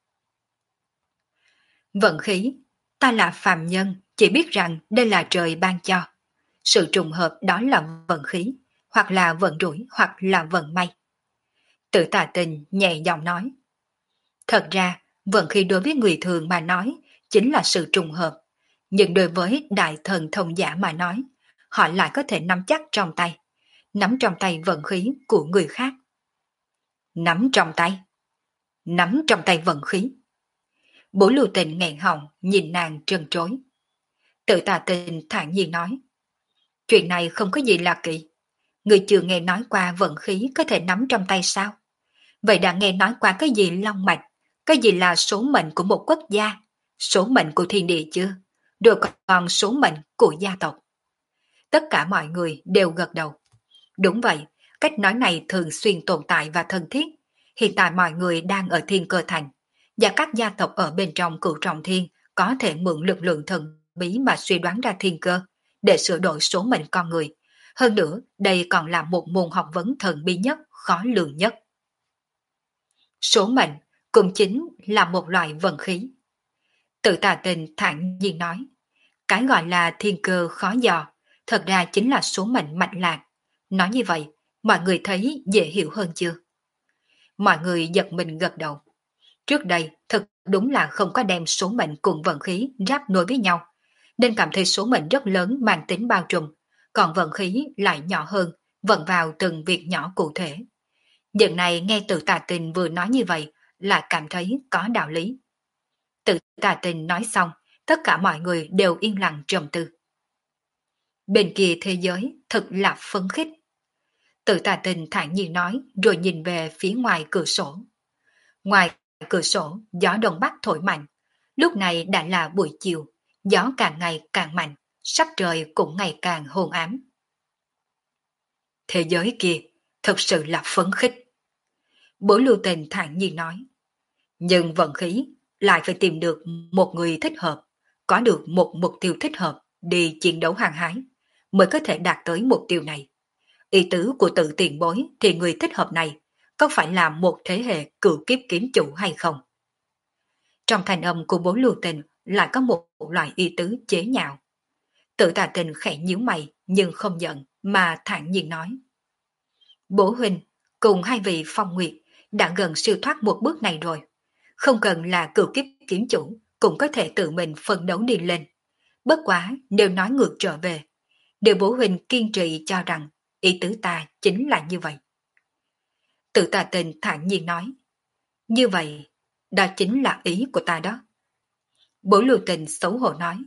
Vận khí, ta là phàm nhân, chỉ biết rằng đây là trời ban cho. Sự trùng hợp đó là vận khí, hoặc là vận rủi, hoặc là vận may. Tự Tà Tình nhẹ giọng nói. Thật ra, vận khí đối với người thường mà nói chính là sự trùng hợp, nhưng đối với đại thần thông giả mà nói, họ lại có thể nắm chắc trong tay, nắm trong tay vận khí của người khác. Nắm trong tay? Nắm trong tay vận khí? Bố Lưu Tình nghẹn họng nhìn nàng trân trối. Tự Tà Tình thản nhiên nói. Chuyện này không có gì lạ kỳ. Người chưa nghe nói qua vận khí có thể nắm trong tay sao? Vậy đã nghe nói qua cái gì long mạch, cái gì là số mệnh của một quốc gia, số mệnh của thiên địa chưa? Rồi còn số mệnh của gia tộc. Tất cả mọi người đều gật đầu. Đúng vậy, cách nói này thường xuyên tồn tại và thân thiết. Hiện tại mọi người đang ở Thiên Cơ Thành, và các gia tộc ở bên trong Cửu Trọng Thiên có thể mượn lực lượng thần bí mà suy đoán ra thiên cơ để sửa đổi số mệnh con người. Hơn nữa, đây còn là một môn học vấn thần bí nhất, khó lường nhất. Số mệnh cũng chính là một loại vận khí. Tự Tà Tình thản nhiên nói. Cái gọi là thiên cơ khó dò, thật ra chính là số mệnh mạch lạc. Nói như vậy, Mọi người thấy dễ hiểu hơn chưa? Mọi người giật mình gật đầu. Trước đây, thật đúng là không có đem số mệnh cùng vận khí ráp nối với nhau, nên cảm thấy số mệnh rất lớn mang tính bao trùm, còn vận khí lại nhỏ hơn, vận vào từng việc nhỏ cụ thể. Những này nghe từ Tà Tình vừa nói như vậy, lại cảm thấy có đạo lý. Tự Tà Tình nói xong, tất cả mọi người đều yên lặng trầm tư. Bên kia thế giới thật là phấn khích. Tự Tà Tình thản nhiên nói rồi nhìn về phía ngoài cửa sổ. Ngoài cửa sổ, gió đông bắc thổi mạnh. Lúc này đã là buổi chiều, gió càng ngày càng mạnh, sắc trời cũng ngày càng hôn ám. Thế giới kia thật sự là phấn khích. Bố Lưu Tình thản nhiên nói. Nhưng vận khí lại phải tìm được một người thích hợp, có được một mục tiêu thích hợp đi chiến đấu hăng hái, mới có thể đạt tới mục tiêu này. Ý tứ của tự tiền bối thì người thích hợp này có phải là một thế hệ cựu kiếp kiếm chủ hay không? Trong thành âm của bố Lưu Tình lại có một loại ý tứ chế nhạo. Tự Tà Tình khẽ nhíu mày nhưng không giận mà thản nhiên nói. Bố huynh cùng hai vị phong nguyệt đã gần siêu thoát một bước này rồi. Không cần là cựu kiếp kiếm chủ cũng có thể tự mình phân đấu đi lên. Bất quá nếu nói ngược trở về, điều bố huynh kiên trì cho rằng ý tứ ta chính là như vậy. Tự Tà Tình thản nhiên nói. Như vậy, đó chính là ý của ta đó. Bố Lưu Tình xấu hổ nói.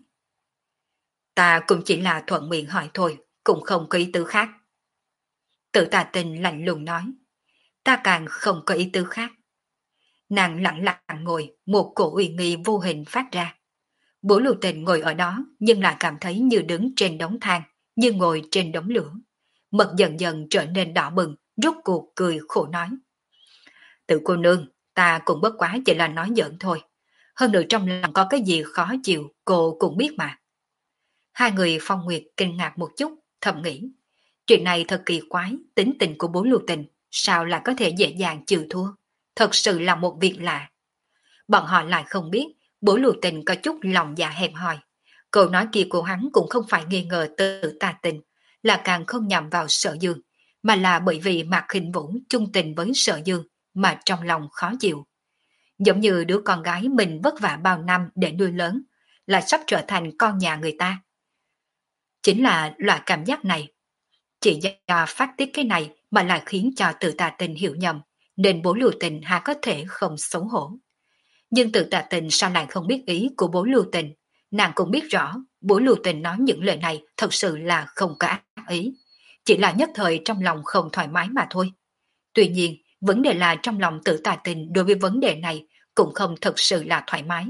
Ta cũng chỉ là thuận miệng hỏi thôi, cũng không có ý tứ khác. Tự Tà Tình lạnh lùng nói. Ta càng không có ý tứ khác. Nàng lặng lặng ngồi, một cổ uy nghi vô hình phát ra. Bố Lưu Tình ngồi ở đó nhưng lại cảm thấy như đứng trên đống than, như ngồi trên đống lửa. Mật dần dần trở nên đỏ bừng, rốt cuộc cười khổ nói. Tự cô nương, ta cũng bất quá chỉ là nói giỡn thôi. Hơn nữa trong lòng có cái gì khó chịu, cô cũng biết mà. Hai người Phong Nguyệt kinh ngạc một chút, thầm nghĩ. Chuyện này thật kỳ quái, tính tình của bố Lưu Tình, sao lại có thể dễ dàng chịu thua? Thật sự là một việc lạ. Bọn họ lại không biết, bố Lưu Tình có chút lòng dạ hẹp hòi. Câu nói kia của hắn cũng không phải nghi ngờ Tự Tà Tình, là càng không nhằm vào Sở Dương, mà là bởi vì Mạc Khinh Vũ chung tình với Sở Dương mà trong lòng khó chịu. Giống như đứa con gái mình vất vả bao năm để nuôi lớn, là sắp trở thành con nhà người ta. Chính là loại cảm giác này. Chỉ do phát tiết cái này mà lại khiến cho Tự Tà Tình hiểu nhầm, nên bố Lưu Tình hà có thể không xấu hổ. Nhưng Tự Tà Tình sao lại không biết ý của bố Lưu Tình? Nàng cũng biết rõ, bố Lưu Tình nói những lời này thật sự là không có ác ý. Chỉ là nhất thời trong lòng không thoải mái mà thôi. Tuy nhiên, vấn đề là trong lòng Tự Tà Tình đối với vấn đề này cũng không thật sự là thoải mái.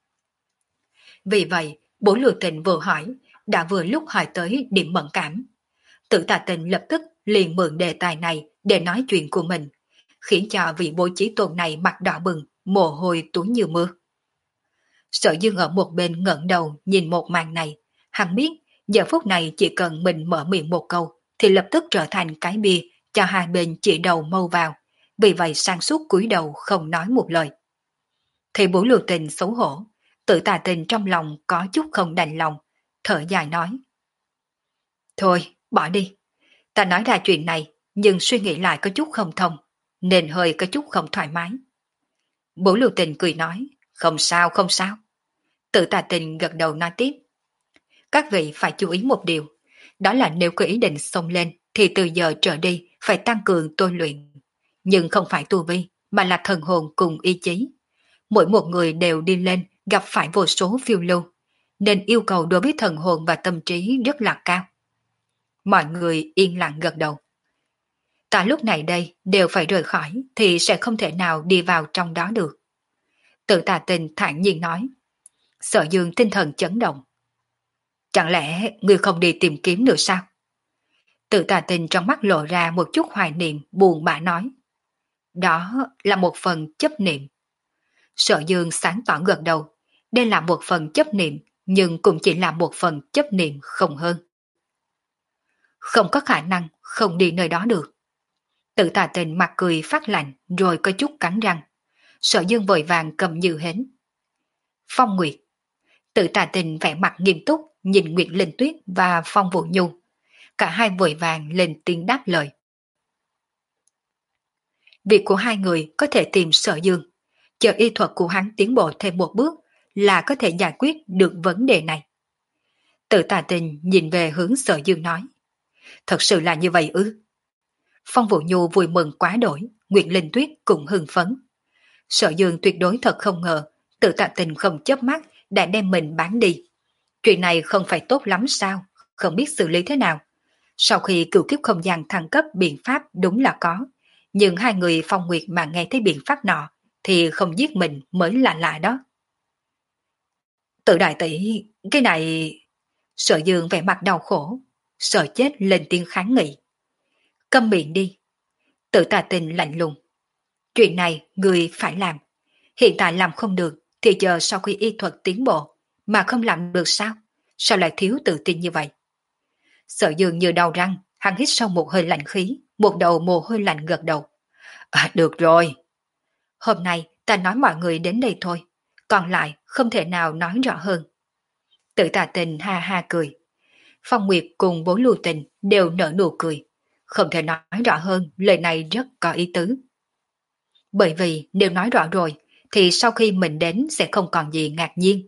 Vì vậy, bố Lưu Tình vừa hỏi, đã vừa lúc hỏi tới điểm mẫn cảm. Tự Tà Tình lập tức liền mượn đề tài này để nói chuyện của mình, khiến cho vị bố chí tôn này mặt đỏ bừng, mồ hôi túi như mưa. Sở Dương ở một bên ngẩng đầu nhìn một màn này, hắn biết giờ phút này chỉ cần mình mở miệng một câu thì lập tức trở thành cái bia cho hai bên chỉ đầu mâu vào, vì vậy sang suốt cúi đầu không nói một lời. Thì bố Lưu Tình xấu hổ, Tự Tà Tình trong lòng có chút không đành lòng, thở dài nói. Thôi, bỏ đi. Ta nói ra chuyện này, nhưng suy nghĩ lại có chút không thông, nên hơi có chút không thoải mái. Bố Lưu Tình cười nói, không sao, không sao. Tự Tà Tình gật đầu nói tiếp. Các vị phải chú ý một điều, đó là nếu có ý định xông lên, thì từ giờ trở đi phải tăng cường tôi luyện. Nhưng không phải tu vi, mà là thần hồn cùng ý chí. Mỗi một người đều đi lên gặp phải vô số phiêu lưu, nên yêu cầu đối với thần hồn và tâm trí rất là cao. Mọi người yên lặng gật đầu. Ta lúc này đây đều phải rời khỏi thì sẽ không thể nào đi vào trong đó được. Tự Tà Tình thản nhiên nói. Sở Dương tinh thần chấn động. Chẳng lẽ ngươi không đi tìm kiếm nữa sao? Tự Tà Tình trong mắt lộ ra một chút hoài niệm buồn bã nói. Đó là một phần chấp niệm. Sở Dương sáng tỏ gật đầu. Đây là một phần chấp niệm, nhưng cũng chỉ là một phần chấp niệm không hơn. Không có khả năng không đi nơi đó được. Tự Tà Tình mặt cười phát lạnh rồi có chút cắn răng. Sở Dương vội vàng cầm như hến. Phong Nguyệt. Tự Tà Tình vẻ mặt nghiêm túc nhìn Nguyệt Linh Tuyết và Phong Vũ Nhu. Cả hai vội vàng lên tiếng đáp lời. Việc của hai người có thể tìm Sở Dương, chờ y thuật của hắn tiến bộ thêm một bước là có thể giải quyết được vấn đề này. Tự Tà Tình nhìn về hướng Sở Dương nói, thật sự là như vậy ư? Phong Vũ Nhu vui mừng quá đổi, Nguyệt Linh Tuyết cũng hưng phấn. Sở Dương tuyệt đối thật không ngờ, Tự Tạ Tình không chớp mắt đã đem mình bán đi. Chuyện này không phải tốt lắm sao, không biết xử lý thế nào. Sau khi cửu kiếp không gian thăng cấp biện pháp đúng là có, nhưng hai người Phong Nguyệt mà nghe thấy biện pháp nọ thì không giết mình mới là lạ đó. Tự đại tỷ, cái này... Sở Dương vẻ mặt đau khổ, sợ chết lên tiếng kháng nghị. Câm miệng đi. Tự Tà Tình lạnh lùng. Chuyện này người phải làm. Hiện tại làm không được thì chờ sau khi y thuật tiến bộ mà không làm được sao? Sao lại thiếu tự tin như vậy? Sở Dương như đau răng, hắn hít sâu một hơi lạnh khí, một đầu mồ hôi lạnh gật đầu. À, được rồi. Hôm nay ta nói mọi người đến đây thôi, còn lại không thể nào nói rõ hơn. Tự Tà Tình ha ha cười. Phong Nguyệt cùng Bố Lưu Tình đều nở nụ cười. Không thể nói rõ hơn, lời này rất có ý tứ. Bởi vì nếu nói rõ rồi, thì sau khi mình đến sẽ không còn gì ngạc nhiên.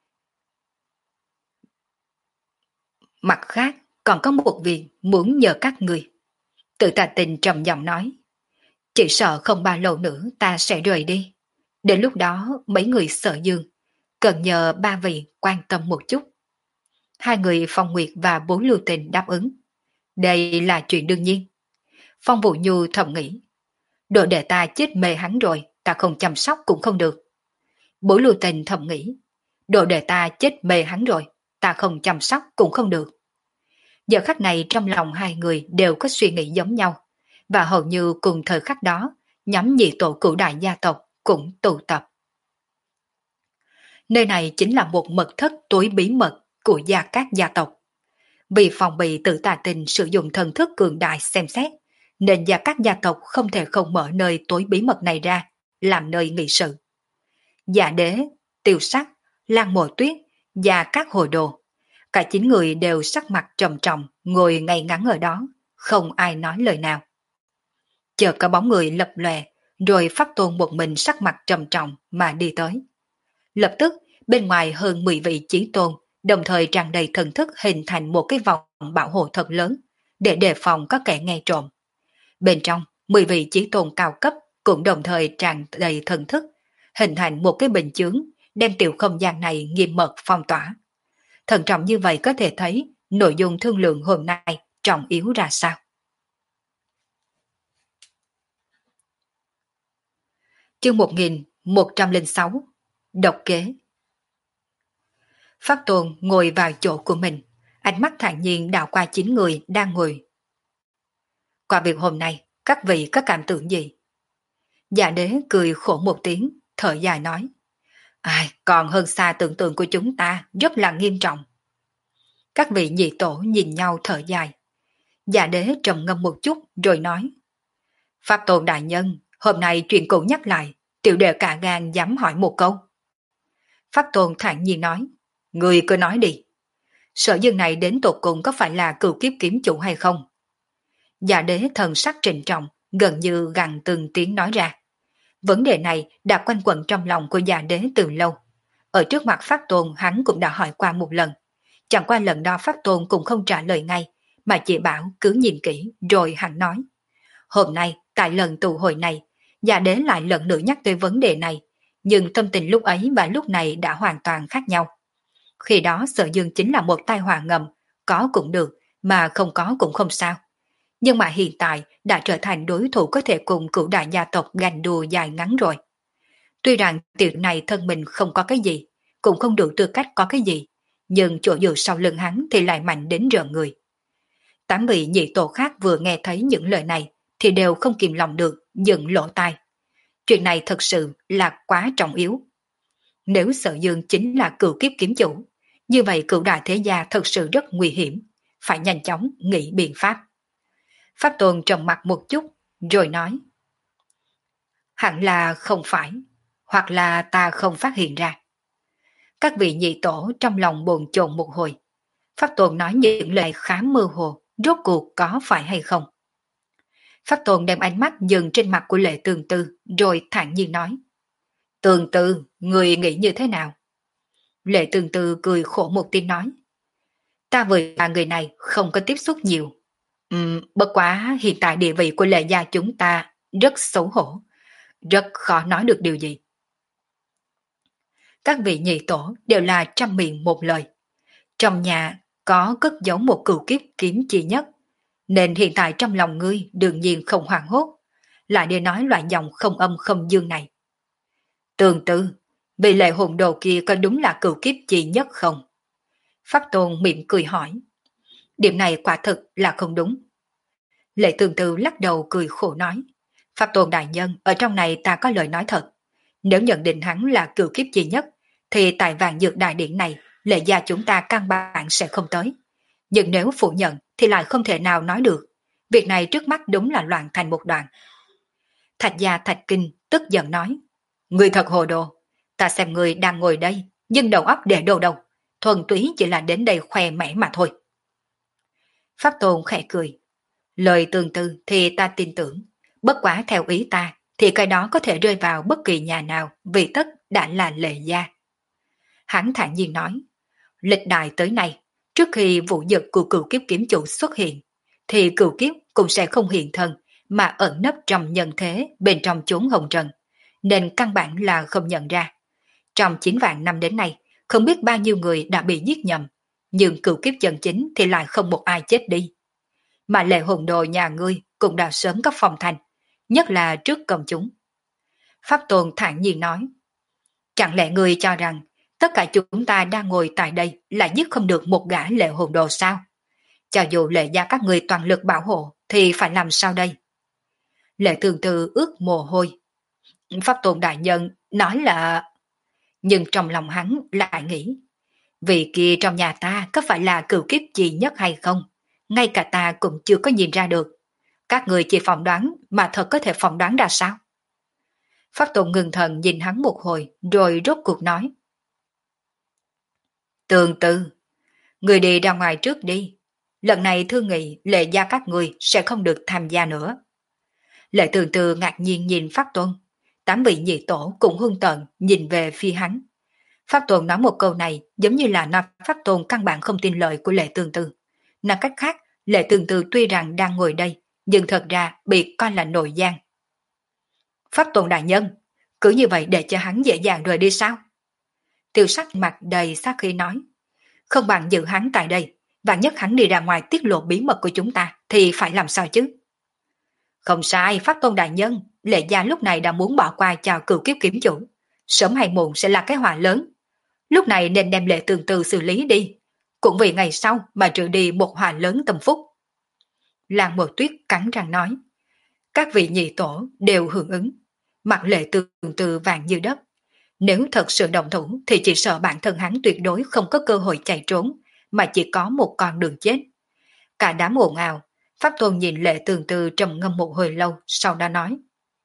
Mặt khác, còn có một việc muốn nhờ các người. Tự Tà Tình trầm giọng nói. Chỉ sợ không bao lâu nữa ta sẽ rời đi. Đến lúc đó mấy người Sở Dương cần nhờ ba vị quan tâm một chút. Hai người Phong Nguyệt và Bố Lưu Tình đáp ứng. Đây là chuyện đương nhiên. Phong Vũ Nhu thầm nghĩ. Đồ đệ ta chết mê hắn rồi, ta không chăm sóc cũng không được. Bố Lưu Tình thầm nghĩ. Đồ đệ ta chết mê hắn rồi, ta không chăm sóc cũng không được. Giờ khắc này trong lòng hai người đều có suy nghĩ giống nhau, và hầu như cùng thời khắc đó, nhóm nhị tổ cửu đại gia tộc cũng tụ tập. Nơi này chính là một mật thất tối bí mật của gia các gia tộc. Vì phòng bị Tự Tà Tình sử dụng thần thức cường đại xem xét, nên gia các gia tộc không thể không mở nơi tối bí mật này ra, làm nơi nghị sự. Dạ Đế, Tiêu Sắc, Lan Mộ Tuyết và các hồ đồ, cả chín người đều sắc mặt trầm trọng ngồi ngay ngắn ở đó, không ai nói lời nào. Chợt có bóng người lập lòe, rồi Pháp Tôn một mình sắc mặt trầm trọng mà đi tới. Lập tức, bên ngoài hơn mười vị chí tôn, đồng thời tràn đầy thần thức hình thành một cái vòng bảo hộ thật lớn, để đề phòng có kẻ nghe trộm. Bên trong, mười vị chí tôn cao cấp cũng đồng thời tràn đầy thần thức, hình thành một cái bình chướng, đem tiểu không gian này nghiêm mật phong tỏa. Thận trọng như vậy có thể thấy nội dung thương lượng hôm nay trọng yếu ra sao. Chương một nghìn một trăm lẻ sáu Độc kế. Pháp Tôn ngồi vào chỗ của mình, ánh mắt thản nhiên đảo qua chín người đang ngồi. Qua việc hôm nay, các vị có cảm tưởng gì? Dạ Đế cười khổ một tiếng, thở dài nói. Ai, còn hơn xa tưởng tượng của chúng ta, rất là nghiêm trọng. Các vị nhị tổ nhìn nhau thở dài. Dạ Đế trầm ngâm một chút rồi nói. Pháp Tôn đại nhân, hôm nay chuyện cũ nhắc lại, tiểu đệ cả gan dám hỏi một câu. Pháp Tôn thản nhiên nói. Người cứ nói đi. Sở Dương này đến tột cùng có phải là cửu kiếp kiếm chủ hay không? Dạ Đế thần sắc trịnh trọng, gần như gằn từng tiếng nói ra. Vấn đề này đã quanh quẩn trong lòng của Dạ Đế từ lâu. Ở trước mặt Pháp Tôn hắn cũng đã hỏi qua một lần. Chẳng qua lần đó Pháp Tôn cũng không trả lời ngay, mà chỉ bảo cứ nhìn kỹ rồi hắn nói. Hôm nay, tại lần tụ hội này, Dạ Đế lại lần nữa nhắc tới vấn đề này, nhưng tâm tình lúc ấy và lúc này đã hoàn toàn khác nhau. Khi đó Sở Dương chính là một tai họa ngầm, có cũng được, mà không có cũng không sao. Nhưng mà hiện tại đã trở thành đối thủ có thể cùng cửu đại gia tộc ganh đua dài ngắn rồi. Tuy rằng tiểu này thân mình không có cái gì, cũng không đủ tư cách có cái gì, nhưng chỗ dựa sau lưng hắn thì lại mạnh đến rợn người. Tám vị nhị tổ khác vừa nghe thấy những lời này thì đều không kìm lòng được, dựng lỗ tai. Chuyện này thật sự là quá trọng yếu. Nếu Sở Dương chính là cửu kiếp kiếm chủ, như vậy cửu đại thế gia thật sự rất nguy hiểm, phải nhanh chóng nghĩ biện pháp. Pháp Tôn trầm mặt một chút, rồi nói. Hẳn là không phải, hoặc là ta không phát hiện ra. Các vị nhị tổ trong lòng bồn chồn một hồi. Pháp Tôn nói những lời khá mơ hồ, rốt cuộc có phải hay không? Pháp Tôn đem ánh mắt dừng trên mặt của Lệ Tường Tư, rồi thản nhiên nói. Tường Tư, người nghĩ như thế nào? Lệ Tường Tư cười khổ một tiếng nói. Ta với ba người này không có tiếp xúc nhiều. Ừm, bất quá hiện tại địa vị của Lệ gia chúng ta rất xấu hổ, rất khó nói được điều gì. Các vị nhị tổ đều là trăm miệng một lời. Trong nhà có cất giấu một cửu kiếp kiếm chi nhất, nên hiện tại trong lòng ngươi đương nhiên không hoảng hốt, lại để nói loại dòng không âm không dương này. Tường Tư, vị Lệ hồn đồ kia có đúng là cửu kiếp chi nhất không? Pháp Tôn mỉm cười hỏi. Điểm này quả thực là không đúng. Lệ Tường Tư lắc đầu cười khổ nói. Pháp Tôn đại nhân, ở trong này ta có lời nói thật. Nếu nhận định hắn là cửu kiếp chi nhất, thì tại vạn dược đại điển này, Lệ gia chúng ta căn bản sẽ không tới. Nhưng nếu phủ nhận thì lại không thể nào nói được. Việc này trước mắt đúng là loạn thành một đoạn. Thạch gia Thạch Kinh tức giận nói. Người thật hồ đồ. Ta xem người đang ngồi đây, nhưng đầu óc để đồ đâu. Thuần túy chỉ là đến đây khoe mẽ mà thôi. Pháp Tôn khẽ cười. Lời tương tư thì ta tin tưởng. Bất quá theo ý ta, thì cái đó có thể rơi vào bất kỳ nhà nào, vì tất đã là Lệ gia. Hắn thản nhiên nói. Lịch đại tới nay, trước khi vụ giật của cửu kiếp kiếm chủ xuất hiện, thì cửu kiếp cũng sẽ không hiện thân, mà ẩn nấp trong nhân thế bên trong chốn hồng trần, nên căn bản là không nhận ra. Trong chín vạn năm đến nay, không biết bao nhiêu người đã bị giết nhầm, nhưng cửu kiếp chân chính thì lại không một ai chết đi. Mà Lệ hồn đồ nhà ngươi cũng đã sớm có phong thành, nhất là trước công chúng. Pháp Tôn thản nhiên nói, chẳng lẽ ngươi cho rằng tất cả chúng ta đang ngồi tại đây là giết không được một gã Lệ hồn đồ sao? Cho dù Lệ gia các ngươi toàn lực bảo hộ thì phải làm sao đây? Lệ Tường Tư ướt mồ hôi. Pháp Tôn đại nhân nói là... Nhưng trong lòng hắn lại nghĩ, vì kia trong nhà ta có phải là cửu kiếp chi nhất hay không? Ngay cả ta cũng chưa có nhìn ra được. Các người chỉ phỏng đoán mà thật có thể phỏng đoán ra sao? Pháp Tôn ngừng thần nhìn hắn một hồi rồi rốt cuộc nói. Tường Tư, người đi ra ngoài trước đi. Lần này thương nghị Lệ gia các người sẽ không được tham gia nữa. Lệ Tường Tư ngạc nhiên nhìn Pháp Tôn. Tám vị nhị tổ cũng hung tợn nhìn về phía hắn. Pháp Tôn nói một câu này giống như là nói Pháp Tôn căn bản không tin lời của Lệ Tường Tư. Nói cách khác, Lệ Tường Tư tuy rằng đang ngồi đây, nhưng thật ra bị coi là nội gian. Pháp Tôn đại nhân, cứ như vậy để cho hắn dễ dàng rời đi sao? Tiêu Sắc mặt đầy sát khí nói, không bằng giữ hắn tại đây, và nhất hắn đi ra ngoài tiết lộ bí mật của chúng ta, thì phải làm sao chứ? Không sai, Pháp Tôn đại nhân, Lệ gia lúc này đã muốn bỏ qua cho cửu kiếp kiếm chủ. Sớm hay muộn sẽ là cái họa lớn. Lúc này nên đem Lệ Tường Tư xử lý đi, cũng vì ngày sau mà trừ đi một họa lớn tâm phúc. Lan Mộ Tuyết cắn răng nói. Các vị nhị tổ đều hưởng ứng, mặt Lệ Tường Tư vàng như đất. Nếu thật sự động thủ thì chỉ sợ bản thân hắn tuyệt đối không có cơ hội chạy trốn, mà chỉ có một con đường chết. Cả đám ồn ào. Pháp Tôn nhìn Lệ Tường Tư trầm ngâm một hồi lâu, sau đó nói.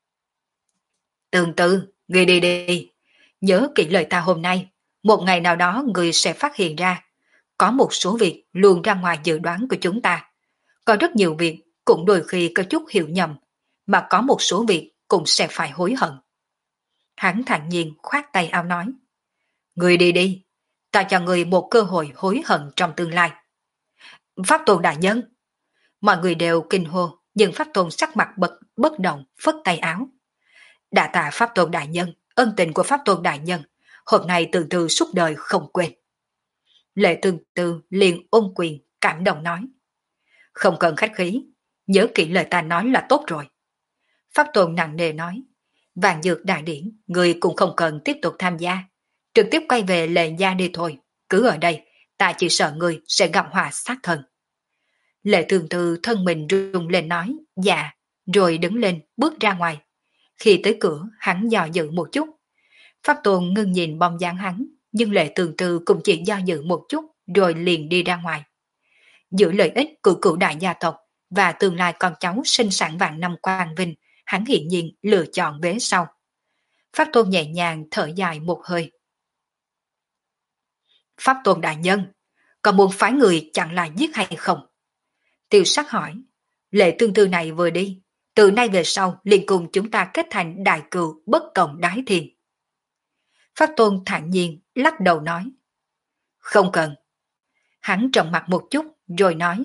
Tường Tư, người đi đi. Nhớ kỹ lời ta hôm nay. Một ngày nào đó người sẽ phát hiện ra. Có một số việc luôn ra ngoài dự đoán của chúng ta. Có rất nhiều việc cũng đôi khi có chút hiểu nhầm. Mà có một số việc cũng sẽ phải hối hận. Hắn thản nhiên khoát tay áo nói. Người đi đi. Ta cho người một cơ hội hối hận trong tương lai. Pháp Tôn đại nhân. Mọi người đều kinh hô, nhưng Pháp Tôn sắc mặt bật bất động, phất tay áo. Đa tạ Pháp Tôn đại nhân, ân tình của Pháp Tôn đại nhân, hôm nay Tường Tư suốt đời không quên. Lệ Tường Tư liền ôm quyền, cảm động nói. Không cần khách khí, nhớ kỹ lời ta nói là tốt rồi. Pháp Tôn nặng nề nói. Vạn dược đại điển, người cũng không cần tiếp tục tham gia. Trực tiếp quay về Lệ gia đi thôi, cứ ở đây, ta chỉ sợ người sẽ gặp họa sát thân. Lệ Tường Tư thân mình rung lên nói, dạ, rồi đứng lên, bước ra ngoài. Khi tới cửa, hắn dò dự một chút. Pháp Tôn ngưng nhìn bóng dáng hắn, nhưng Lệ Tường Tư cũng chỉ do dự một chút, rồi liền đi ra ngoài. Giữa lợi ích của cửu đại gia tộc và tương lai con cháu sinh sản vạn năm quang vinh, hắn hiển nhiên lựa chọn vế sau. Pháp Tôn nhẹ nhàng thở dài một hơi. Pháp Tôn đại nhân, có muốn phái người chặn lại giết hay không? Tiêu Sắc hỏi. Lệ Tương Tư này vừa đi, Từ nay về sau liền cùng chúng ta kết thành đại cừu bất cộng đái thiên. Pháp Tôn thản nhiên lắc đầu nói. Không cần. Hắn trầm mặt một chút rồi nói.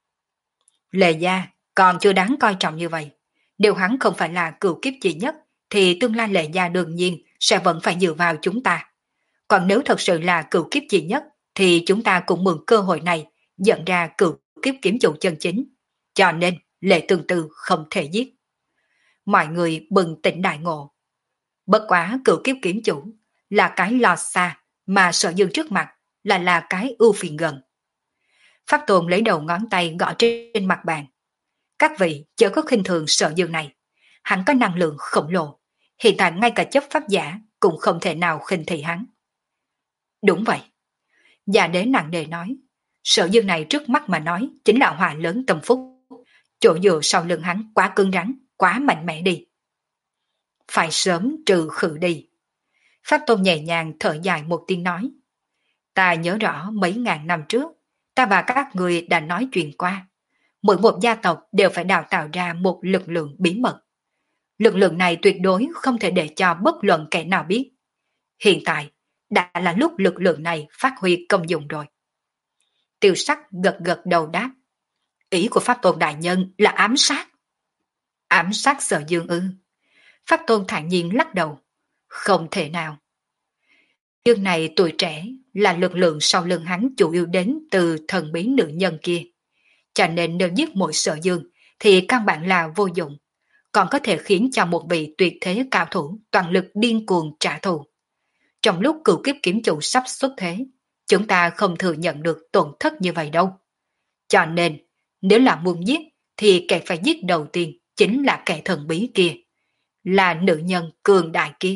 Lệ gia còn chưa đáng coi trọng như vậy. Nếu hắn không phải là cựu kiếp chi nhất, thì tương lai Lệ gia đương nhiên sẽ vẫn phải dựa vào chúng ta. Còn nếu thật sự là cựu kiếp chi nhất, thì chúng ta cũng mượn cơ hội này dẫn ra cựu kiếp kiếm chủ chân chính. Cho nên Lệ Tương Tư không thể giết. Mọi người bừng tỉnh đại ngộ. Bất quá cựu kiếp kiếm chủ là cái lò xa, mà Sở Dương trước mặt là là cái ưu phiền gần. Pháp Tôn lấy đầu ngón tay gõ trên mặt bàn. Các vị chớ có khinh thường Sở Dương này. Hắn có năng lượng khổng lồ. Hiện tại ngay cả chấp pháp giả cũng không thể nào khinh thị hắn. Đúng vậy. Già đế nặng nề nói. Sở Dương này trước mắt mà nói chính là họa lớn tâm phúc. Chỗ dựa sau lưng hắn quá cứng rắn, quá mạnh mẽ đi. Phải sớm trừ khử đi. Pháp Tôn nhẹ nhàng thở dài một tiếng nói. Ta nhớ rõ mấy ngàn năm trước, ta và các người đã nói chuyện qua. Mỗi một gia tộc đều phải đào tạo ra một lực lượng bí mật. Lực lượng này tuyệt đối không thể để cho bất luận kẻ nào biết. Hiện tại, đã là lúc lực lượng này phát huy công dụng rồi. Tiêu Sắc gật gật đầu đáp. Ý của Pháp Tôn đại nhân là ám sát. Ám sát Sở Dương ư? Pháp Tôn thản nhiên lắc đầu. Không thể nào. Dương này tuổi trẻ là lực lượng sau lưng hắn chủ yếu đến từ thần bí nữ nhân kia. Cho nên nếu giết mỗi Sở Dương thì căn bản là vô dụng, còn có thể khiến cho một vị tuyệt thế cao thủ toàn lực điên cuồng trả thù. Trong lúc cửu kiếp kiếm chủ sắp xuất thế, chúng ta không thừa nhận được tổn thất như vậy đâu. Cho nên, nếu là muốn giết thì kẻ phải giết đầu tiên chính là kẻ thần bí kia, là nữ nhân cường đại kia.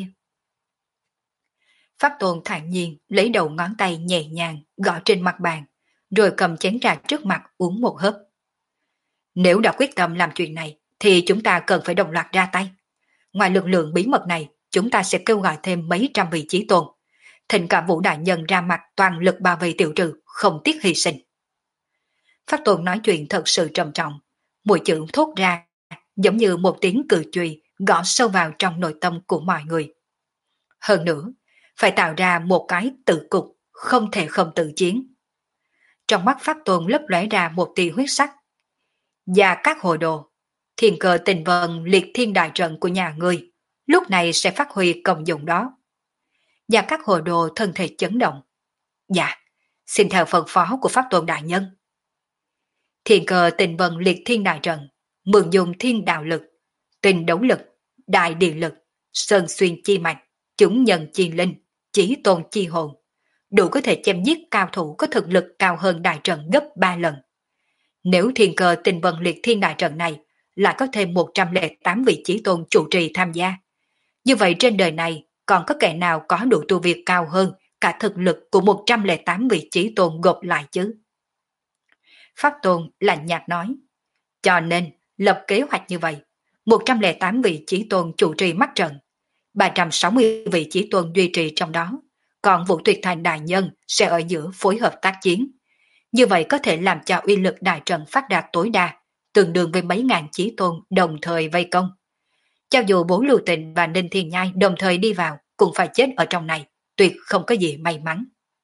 Pháp Tôn thản nhiên lấy đầu ngón tay nhẹ nhàng gõ trên mặt bàn, rồi cầm chén trà trước mặt uống một hớp. Nếu đã quyết tâm làm chuyện này, thì chúng ta cần phải đồng loạt ra tay. Ngoài lực lượng bí mật này, chúng ta sẽ kêu gọi thêm mấy trăm vị chí tôn. Thịnh cả Vũ đại nhân ra mặt toàn lực bảo vệ tiểu trừ, không tiếc hy sinh. Pháp Tôn nói chuyện thật sự trầm trọng, mỗi chữ thốt ra giống như một tiếng cự chùy gõ sâu vào trong nội tâm của mọi người. Hơn nữa, phải tạo ra một cái tự cục, không thể không tự chiến. Trong mắt Pháp Tôn lấp lóe ra một tia huyết sắc. Và các hồ đồ, thiên cơ tình vần liệt thiên đại trận của nhà ngươi, lúc này sẽ phát huy công dụng đó. Và các hồ đồ thân thể chấn động. Dạ, xin theo phân phó của Pháp Tôn đại nhân. Thiên cơ tình vần liệt thiên đại trận, mượn dùng thiên đạo lực, tình đấu lực, đại điện lực, sơn xuyên chi mạch, chúng nhân chi linh, chí tôn chi hồn, đủ có thể chém giết cao thủ có thực lực cao hơn đại trận gấp ba lần. Nếu thiên cơ tình vần liệt thiên đại trận này lại có thêm một trăm lẻ tám vị chí tôn chủ trì tham gia, như vậy trên đời này còn có kẻ nào có đủ tu vi cao hơn cả thực lực của một trăm lẻ tám vị chí tôn gộp lại chứ? Pháp Tôn lạnh nhạt nói, cho nên lập kế hoạch như vậy, một trăm lẻ tám vị chí tôn chủ trì mắt trận, ba trăm sáu mươi vị chí tôn duy trì trong đó, còn Vũ Tuyệt Thành đại nhân sẽ ở giữa phối hợp tác chiến. Như vậy có thể làm cho uy lực đại trận phát đạt tối đa, tương đương với mấy ngàn chí tôn đồng thời vây công. Cho dù Bố Lưu Tịnh và Ninh Thiên Nhai đồng thời đi vào, cũng phải chết ở trong này, tuyệt không có gì may mắn.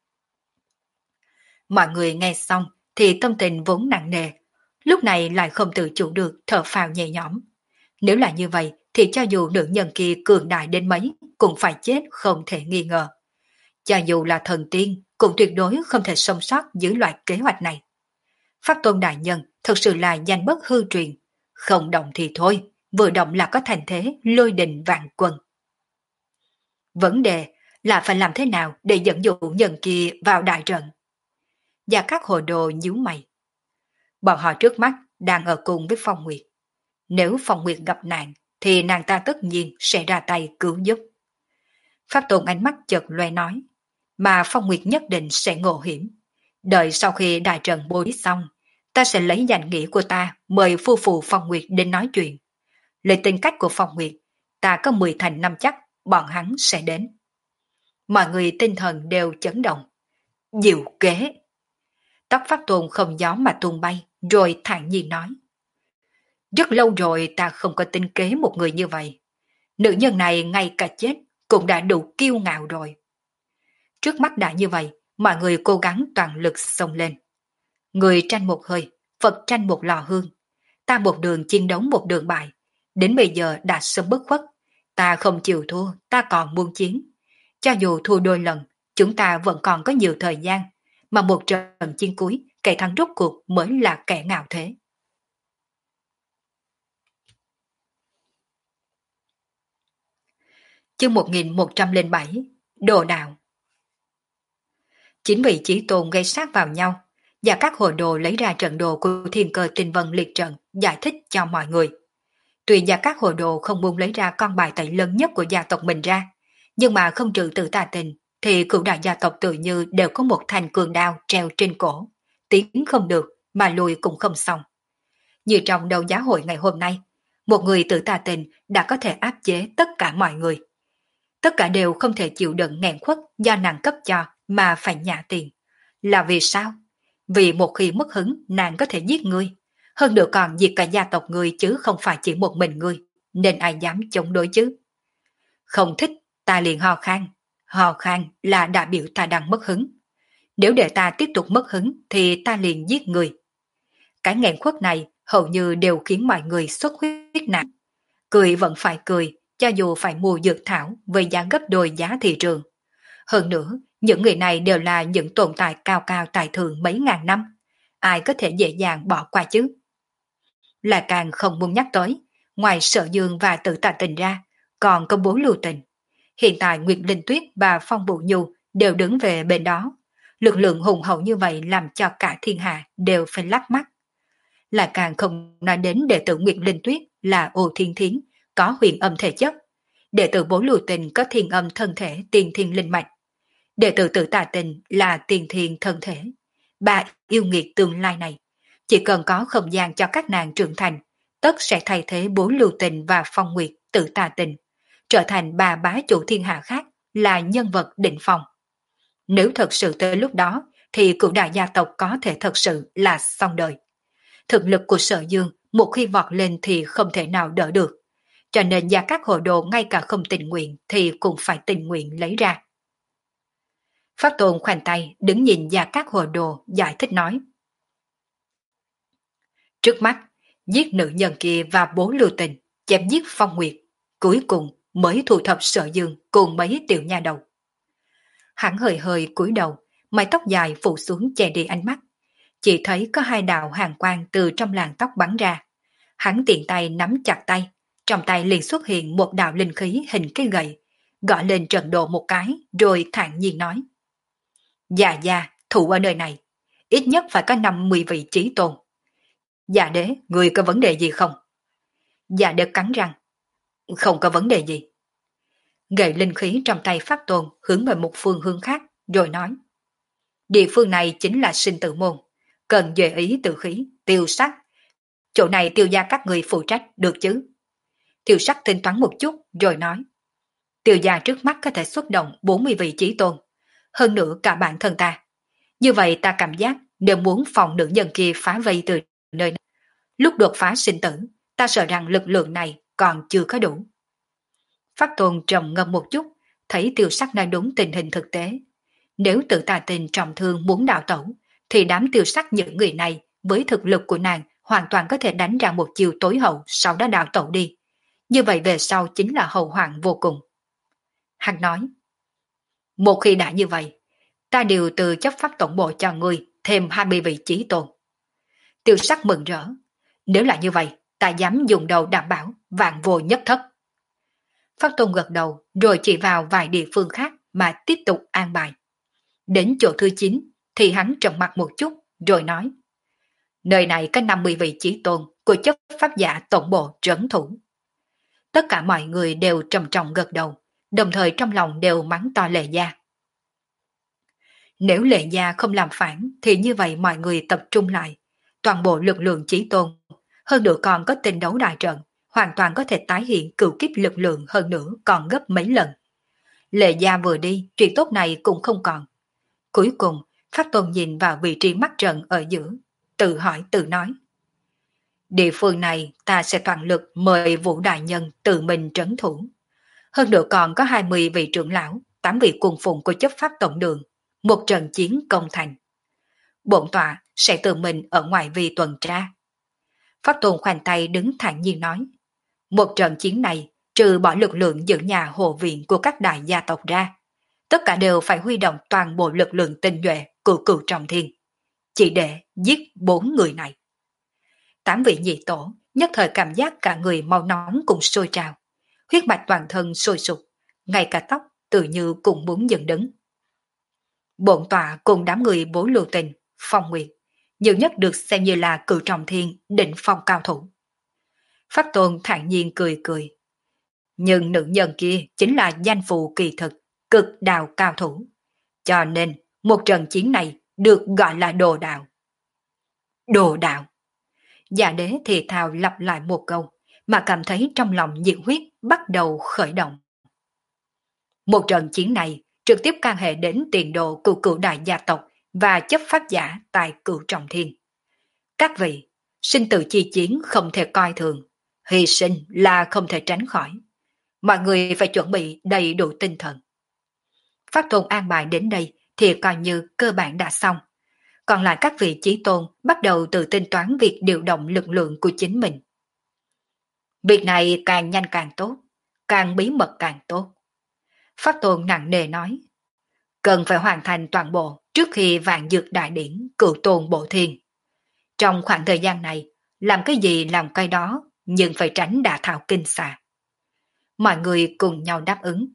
Mọi người nghe xong thì tâm tình vốn nặng nề, lúc này lại không tự chủ được thở phào nhẹ nhõm. Nếu là như vậy thì cho dù nữ nhân kia cường đại đến mấy cũng phải chết không thể nghi ngờ. Cho dù là thần tiên cũng tuyệt đối không thể sống sót dưới loại kế hoạch này. Pháp Tôn đại nhân thật sự là danh bất hư truyền, không động thì thôi, vừa động là có thành thế lôi đình vạn quân. Vấn đề là phải làm thế nào để dẫn dụ nhân kia vào đại trận. Và các hồ đồ nhíu mày. Bọn họ trước mắt đang ở cùng với Phong Nguyệt. Nếu Phong Nguyệt gặp nạn thì nàng ta tất nhiên sẽ ra tay cứu giúp. Pháp Tôn ánh mắt chợt loe nói, mà Phong Nguyệt nhất định sẽ ngộ hiểm. Đợi sau khi đại trận bố trí xong, ta sẽ lấy danh nghĩa của ta mời phu phụ Phong Nguyệt đến nói chuyện. Lấy tính cách của Phong Nguyệt, ta có mười thành năm chắc bọn hắn sẽ đến. Mọi người tinh thần đều chấn động. Diệu kế. Tóc Pháp Tôn không gió mà tung bay, rồi thản nhiên nói. Rất lâu rồi ta không có tính kế một người như vậy. Nữ nhân này ngay cả chết cũng đã đủ kiêu ngạo rồi. Trước mắt đã như vậy, mọi người cố gắng toàn lực xông lên. Người tranh một hơi, Phật tranh một lò hương. Ta một đường chiến đấu một đường bại. Đến bây giờ đã sớm bất khuất. Ta không chịu thua, ta còn muốn chiến. Cho dù thua đôi lần, chúng ta vẫn còn có nhiều thời gian. Mà một trận chiến cuối, kẻ thắng rốt cuộc mới là kẻ ngạo thế. Chương một nghìn một trăm lẻ bảy Đồ đạo. Chính vì Chí Tôn gây sát vào nhau, và các hồ đồ lấy ra trận đồ của thiên cơ tinh vân liệt trận giải thích cho mọi người. Tuy gia các hồ đồ không muốn lấy ra con bài tẩy lớn nhất của gia tộc mình ra, nhưng mà không trừ tự tà tình, thì cửu đại gia tộc tự như đều có một thanh cường đao treo trên cổ, tiến không được mà lùi cũng không xong. Như trong đầu giá hội ngày hôm nay, một người tự tà tình đã có thể áp chế tất cả mọi người. Tất cả đều không thể chịu đựng nghẹn khuất do nàng cấp cho mà phải nhả tiền. Là vì sao? Vì một khi mất hứng nàng có thể giết ngươi. Hơn nữa còn diệt cả gia tộc ngươi chứ không phải chỉ một mình ngươi. Nên ai dám chống đối chứ? Không thích, ta liền ho khan. Ho khan là đại biểu ta đang mất hứng. Nếu để ta tiếp tục mất hứng thì ta liền giết ngươi. Cái nghẹn khuất này hầu như đều khiến mọi người xuất huyết nặng. Cười vẫn phải cười, cho dù phải mua dược thảo với giá gấp đôi giá thị trường. Hơn nữa, những người này đều là những tồn tại cao cao tài thượng mấy ngàn năm. Ai có thể dễ dàng bỏ qua chứ? Là càng không muốn nhắc tới, ngoài Sở Dương và Tự Tà Tình ra, còn có bố Lưu Tình. Hiện tại Nguyệt Linh Tuyết và Phong Vũ Nhu đều đứng về bên đó. Lực lượng hùng hậu như vậy làm cho cả thiên hạ đều phải lắc mắt. Là càng không nói đến đệ tử Nguyệt Linh Tuyết là Ô Thiên Thiến, có huyền âm thể chất. Đệ tử bố Lưu Tình có thiên âm thân thể tiền thiên linh mạch. Đệ tử Tự Tà Tình là tiền thiên thân thể. Ba yêu nghiệt tương lai này, chỉ cần có không gian cho các nàng trưởng thành, tất sẽ thay thế bố Lưu Tình và Phong Nguyệt Tự Tà Tình, trở thành ba bá chủ thiên hạ khác là nhân vật đỉnh phong. Nếu thật sự tới lúc đó, thì cửu đại gia tộc có thể thật sự là xong đời. Thực lực của Sở Dương một khi vọt lên thì không thể nào đỡ được, cho nên gia các hồ đồ ngay cả không tình nguyện thì cũng phải tình nguyện lấy ra. Pháp Tôn khoanh tay đứng nhìn gia các hồ đồ giải thích nói. Trước mắt, giết nữ nhân kia và bố Lưu Tình, chém giết Phong Nguyệt, cuối cùng mới thu thập Sở Dương cùng mấy tiểu nha đầu. Hắn hơi hơi cúi đầu, mái tóc dài phủ xuống che đi ánh mắt. Chỉ thấy có hai đạo hàn quang từ trong làn tóc bắn ra. Hắn tiện tay nắm chặt tay, trong tay liền xuất hiện một đạo linh khí hình cái gậy, gọi lên trận đồ một cái, rồi thản nhiên nói. Dạ dạ, thủ ở nơi này, ít nhất phải có năm mươi vị chí tôn. Dạ đế, người có vấn đề gì không? Dạ đế cắn răng. Không có vấn đề gì. Gậy linh khí trong tay Pháp Tôn hướng về một phương hướng khác, rồi nói. Địa phương này chính là sinh tử môn, cần duy ý tự khí, tiêu sắc. Chỗ này tiêu gia các người phụ trách được chứ? Tiêu sắc tính toán một chút, rồi nói. Tiêu gia trước mắt có thể xuất động bốn mươi vị chí tôn, hơn nữa cả bản thân ta. Như vậy ta cảm giác nếu muốn phòng nữ nhân kia phá vây từ nơi này, lúc đột phá sinh tử, ta sợ rằng lực lượng này còn chưa có đủ. Pháp Tôn trầm ngâm một chút, thấy Tiêu sắc nói đúng tình hình thực tế. Nếu Tự Tà Tình trọng thương muốn đào tẩu, thì đám Tiêu sắc những người này với thực lực của nàng hoàn toàn có thể đánh ra một chiều tối hậu sau đó đào tẩu đi. Như vậy về sau chính là hậu hoạn vô cùng. Hắn nói, một khi đã như vậy, ta đều từ chấp pháp tổng bộ cho ngươi thêm hai mươi vị chí tôn. Tiêu sắc mừng rỡ, nếu là như vậy, ta dám dùng đầu đảm bảo vạn vô nhất thất. Pháp Tôn gật đầu rồi chỉ vào vài địa phương khác mà tiếp tục an bài. Đến chỗ thứ chín thì hắn trầm mặt một chút rồi nói. Nơi này có năm mươi vị chí tôn của chấp pháp giả tổng bộ trấn thủ. Tất cả mọi người đều trầm trọng gật đầu, đồng thời trong lòng đều mắng to Lệ Gia. Nếu Lệ Gia không làm phản thì như vậy mọi người tập trung lại, toàn bộ lực lượng chí tôn, hơn nữa còn có tình đấu đại trận, hoàn toàn có thể tái hiện cửu kiếp lực lượng hơn nữa còn gấp mấy lần. Lệ Gia vừa đi, chuyện tốt này cũng không còn. Cuối cùng, Pháp Tôn nhìn vào vị trí mắt trận ở giữa, tự hỏi tự nói. Địa phương này ta sẽ toàn lực mời Vũ Đại Nhân tự mình trấn thủ. Hơn nữa còn có hai mươi vị trưởng lão, tám vị cung phụng của chấp pháp tổng đường, một trận chiến công thành. Bổn tọa sẽ tự mình ở ngoài vi tuần tra. Pháp Tôn khoanh tay đứng thản nhiên nói, một trận chiến này trừ bỏ lực lượng giữ nhà hộ viện của các đại gia tộc ra, tất cả đều phải huy động toàn bộ lực lượng tinh nhuệ của cửu trọng thiên, chỉ để giết bốn người này. Tám vị nhị tổ nhất thời cảm giác cả người mau nóng cùng sôi trào, huyết mạch toàn thân sôi sục, ngay cả tóc tự như cũng muốn dựng đứng. Bổn tọa cùng đám người Bố Lưu Tình, Phong Nguyệt, nhiều nhất được xem như là cửu trọng thiên đỉnh phong cao thủ. Pháp Tôn thản nhiên cười cười. Nhưng nữ nhân kia chính là danh phù kỳ thực, cực đạo cao thủ. Cho nên một trận chiến này được gọi là đồ đạo. Đồ đạo. Giả đế thì thào lặp lại một câu, mà cảm thấy trong lòng nhiệt huyết bắt đầu khởi động. Một trận chiến này trực tiếp can hệ đến tiền đồ của cửu đại gia tộc và chấp pháp giả tại cửu trọng thiên. Các vị, sinh tử chi chiến không thể coi thường, hy sinh là không thể tránh khỏi. Mọi người phải chuẩn bị đầy đủ tinh thần. Pháp Tôn an bài đến đây thì coi như cơ bản đã xong. Còn lại các vị chí tôn bắt đầu tự tính toán việc điều động lực lượng của chính mình. Việc này càng nhanh càng tốt, càng bí mật càng tốt. Pháp Tôn nặng nề nói, cần phải hoàn thành toàn bộ trước khi vạn dược đại điển cửu tôn bộ thiên. Trong khoảng thời gian này, làm cái gì làm cái đó, nhưng phải tránh đả thảo kinh xà. Mọi người cùng nhau đáp ứng.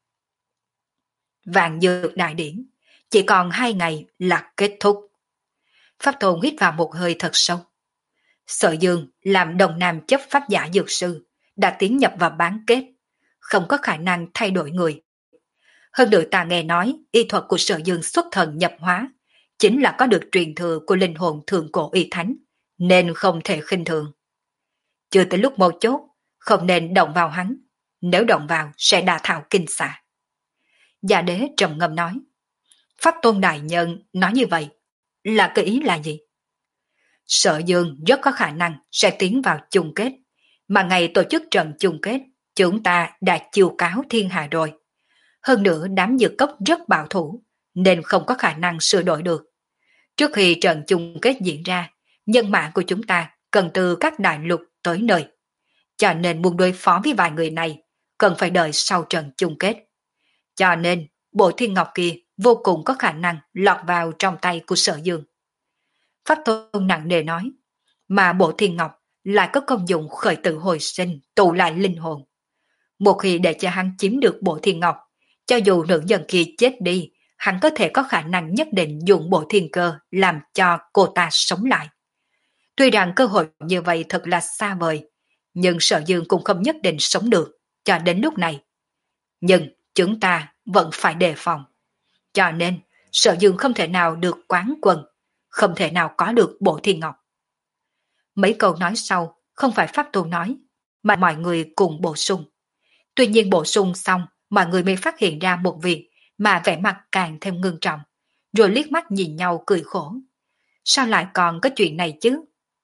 Vạn dược đại điển, chỉ còn hai ngày là kết thúc. Pháp Tôn hít vào một hơi thật sâu. Sở Dương làm đồng nam chấp pháp giả dược sư, đã tiến nhập vào bán kết, không có khả năng thay đổi người. Hơn nữa ta nghe nói y thuật của Sở Dương xuất thần nhập hóa, chính là có được truyền thừa của linh hồn thượng cổ y thánh, nên không thể khinh thường. Chưa tới lúc mấu chốt, không nên động vào hắn, nếu động vào sẽ đả thảo kinh xạ. Gia đế trầm ngâm nói, Pháp Tôn đại nhân nói như vậy, là cái ý là gì? Sở Dương rất có khả năng sẽ tiến vào chung kết, mà ngày tổ chức trận chung kết, chúng ta đã chiêu cáo thiên hạ rồi. Hơn nữa đám dược cốc rất bảo thủ, nên không có khả năng sửa đổi được. Trước khi trận chung kết diễn ra, nhân mã của chúng ta cần từ các đại lục tới nơi. Cho nên muốn đối phó với vài người này, cần phải đợi sau trận chung kết. Cho nên, bộ thiên ngọc kia vô cùng có khả năng lọt vào trong tay của Sở Dương. Pháp Tôn nặng nề nói, mà bộ thiên ngọc lại có công dụng khởi tử hồi sinh, tụ lại linh hồn. Một khi để cho hắn chiếm được bộ thiên ngọc, cho dù nữ nhân kia chết đi, hắn có thể có khả năng nhất định dùng bộ thiên cơ làm cho cô ta sống lại. Tuy rằng cơ hội như vậy thật là xa vời, nhưng Sở Dương cũng không nhất định sống được cho đến lúc này. Nhưng chúng ta vẫn phải đề phòng. Cho nên, Sở Dương không thể nào được quán quân, không thể nào có được bộ thiên ngọc. Mấy câu nói sau không phải Pháp Tôn nói, mà mọi người cùng bổ sung. Tuy nhiên bổ sung xong, mọi người mới phát hiện ra một việc mà vẻ mặt càng thêm ngưng trọng, rồi liếc mắt nhìn nhau cười khổ. Sao lại còn có chuyện này chứ?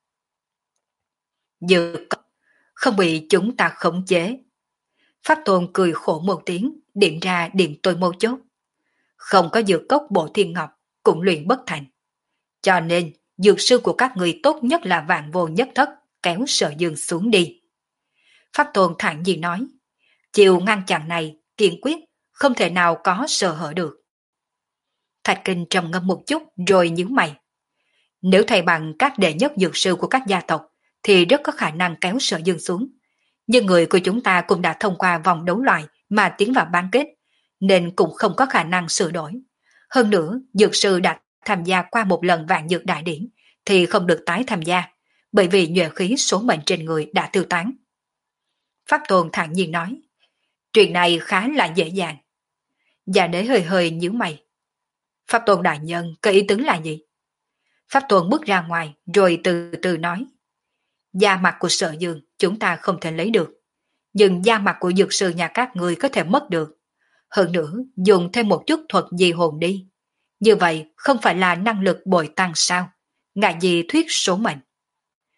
Dược không bị chúng ta khống chế. Pháp Tôn cười khổ một tiếng, điểm ra điểm tôi mâu chốt. Không có dược cốc bộ thiên ngọc, cũng luyện bất thành. Cho nên, dược sư của các người tốt nhất là vạn vô nhất thất, kéo Sở Dương xuống đi. Pháp Tôn thản nhiên nói, chiều ngăn chặn này, kiên quyết, không thể nào có sơ hở được. Thạch Kinh trầm ngâm một chút rồi nhíu mày. Nếu thầy bằng các đệ nhất dược sư của các gia tộc, thì rất có khả năng kéo Sở Dương xuống. Nhưng người của chúng ta cũng đã thông qua vòng đấu loại mà tiến vào bán kết, nên cũng không có khả năng sửa đổi. Hơn nữa, dược sư đã tham gia qua một lần vạn dược đại điển, thì không được tái tham gia, bởi vì nhuệ khí số mệnh trên người đã tiêu tán. Pháp Tôn thản nhiên nói, chuyện này khá là dễ dàng. Già đế hơi hơi nhíu mày. Pháp Tôn đại nhân, cái ý tứ là gì? Pháp Tôn bước ra ngoài, rồi từ từ nói, da mặt của Sở Dương chúng ta không thể lấy được, nhưng da mặt của dược sư nhà các người có thể mất được. Hơn nữa, dùng thêm một chút thuật di hồn đi. Như vậy không phải là năng lực bội tăng sao? Ngại gì thuyết số mệnh.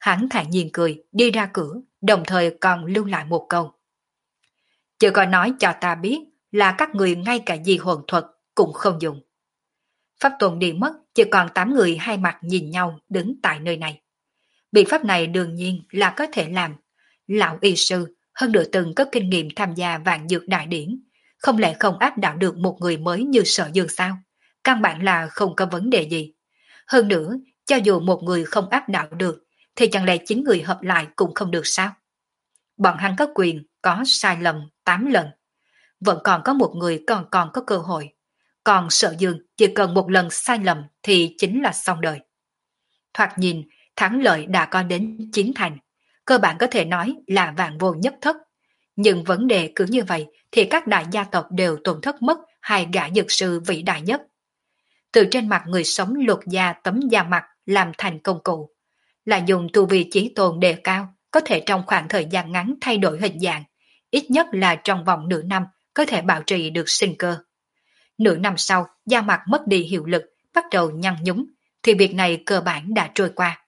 Hắn thản nhiên cười, đi ra cửa, đồng thời còn lưu lại một câu. Chưa có nói cho ta biết là các người ngay cả di hồn thuật cũng không dùng. Pháp Tôn đi mất, chỉ còn tám người hai mặt nhìn nhau đứng tại nơi này. Biện pháp này đương nhiên là có thể làm. Lão y sư, hơn nữa từng có kinh nghiệm tham gia vạn dược đại điển, không lẽ không áp đảo được một người mới như Sở Dương sao? Căn bản là không có vấn đề gì. Hơn nữa, cho dù một người không áp đảo được, thì chẳng lẽ chín người hợp lại cũng không được sao? Bọn hắn có quyền, có sai lầm tám lần. Vẫn còn có một người còn còn có cơ hội. Còn Sở Dương chỉ cần một lần sai lầm thì chính là xong đời. Thoạt nhìn, thắng lợi đã có đến chín thành. Cơ bản có thể nói là vạn vô nhất thất. Nhưng vấn đề cứ như vậy thì các đại gia tộc đều tổn thất mất hai gã dược sư vĩ đại nhất. Từ trên mặt người sống lột da tấm da mặt làm thành công cụ, là dùng tu vi chí tôn đề cao, có thể trong khoảng thời gian ngắn thay đổi hình dạng, ít nhất là trong vòng nửa năm có thể bảo trì được sinh cơ. Nửa năm sau, da mặt mất đi hiệu lực, bắt đầu nhăn nhúm, thì việc này cơ bản đã trôi qua.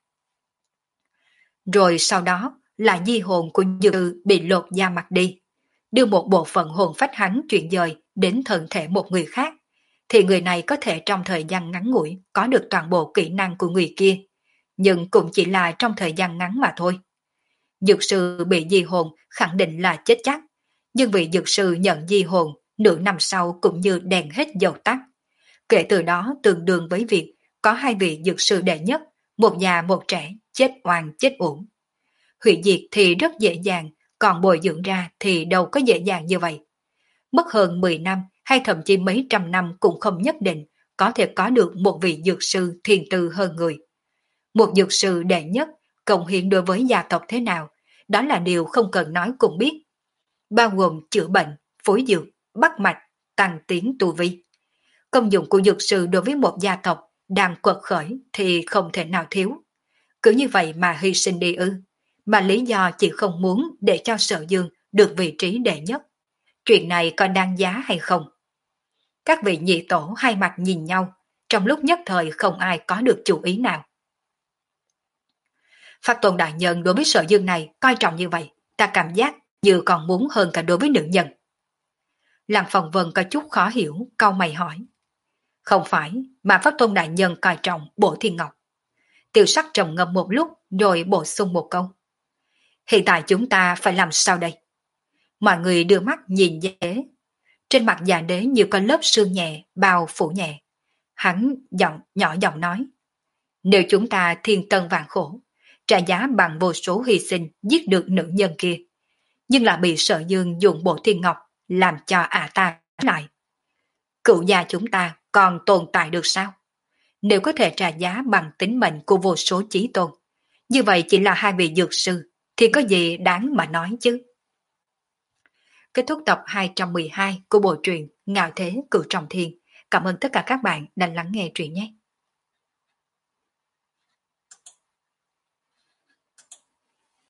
Rồi sau đó là di hồn của dược sư bị lột da mặt đi, đưa một bộ phận hồn phách hắn chuyển dời đến thân thể một người khác, thì người này có thể trong thời gian ngắn ngủi có được toàn bộ kỹ năng của người kia, nhưng cũng chỉ là trong thời gian ngắn mà thôi. Dược sư bị di hồn khẳng định là chết chắc, nhưng vị dược sư nhận di hồn nửa năm sau cũng như đèn hết dầu tắt. Kể từ đó tương đương với việc có hai vị dược sư đệ nhất, một già một trẻ, chết oan chết uổng. Hủy diệt thì rất dễ dàng, còn bồi dưỡng ra thì đâu có dễ dàng như vậy. Mất hơn mười năm hay thậm chí mấy trăm năm cũng không nhất định có thể có được một vị dược sư thiền tư hơn người. Một dược sư đệ nhất cộng hiện đối với gia tộc thế nào, đó là điều không cần nói cũng biết. Bao gồm chữa bệnh, phối dược, bắt mạch, tăng tiến tu vi. Công dụng của dược sư đối với một gia tộc đang quật khởi thì không thể nào thiếu. Cứ như vậy mà hy sinh đi ư, mà lý do chỉ không muốn để cho Sở Dương được vị trí đệ nhất. Chuyện này có đáng giá hay không? Các vị nhị tổ hai mặt nhìn nhau, trong lúc nhất thời không ai có được chủ ý nào. Pháp Tôn đại nhân đối với Sở Dương này coi trọng như vậy, ta cảm giác như còn muốn hơn cả đối với nữ nhân. Lăng Phong Vân có chút khó hiểu, cau mày hỏi. Không phải, mà Pháp Tôn đại nhân coi trọng Bổ Thiên Ngọc. Tiêu Sắc trầm ngâm một lúc rồi bổ sung một câu. Hiện tại chúng ta phải làm sao đây? Mọi người đưa mắt nhìn dễ. Trên mặt già đế như có lớp sương nhẹ, bao phủ nhẹ. Hắn giọng nhỏ giọng nói. Nếu chúng ta thiên tân vạn khổ, trả giá bằng vô số hy sinh giết được nữ nhân kia, nhưng là bị Sở Dương dùng Bổ Thiên Ngọc làm cho ả ta lại. Cựu gia chúng ta còn tồn tại được sao? Nếu có thể trả giá bằng tính mệnh của vô số chí tôn, như vậy chỉ là hai vị dược sư, thì có gì đáng mà nói chứ? Kết thúc tập hai trăm mười hai của bộ truyện Ngạo Thế Cửu Trọng Thiên. Cảm ơn tất cả các bạn đã lắng nghe truyện nhé.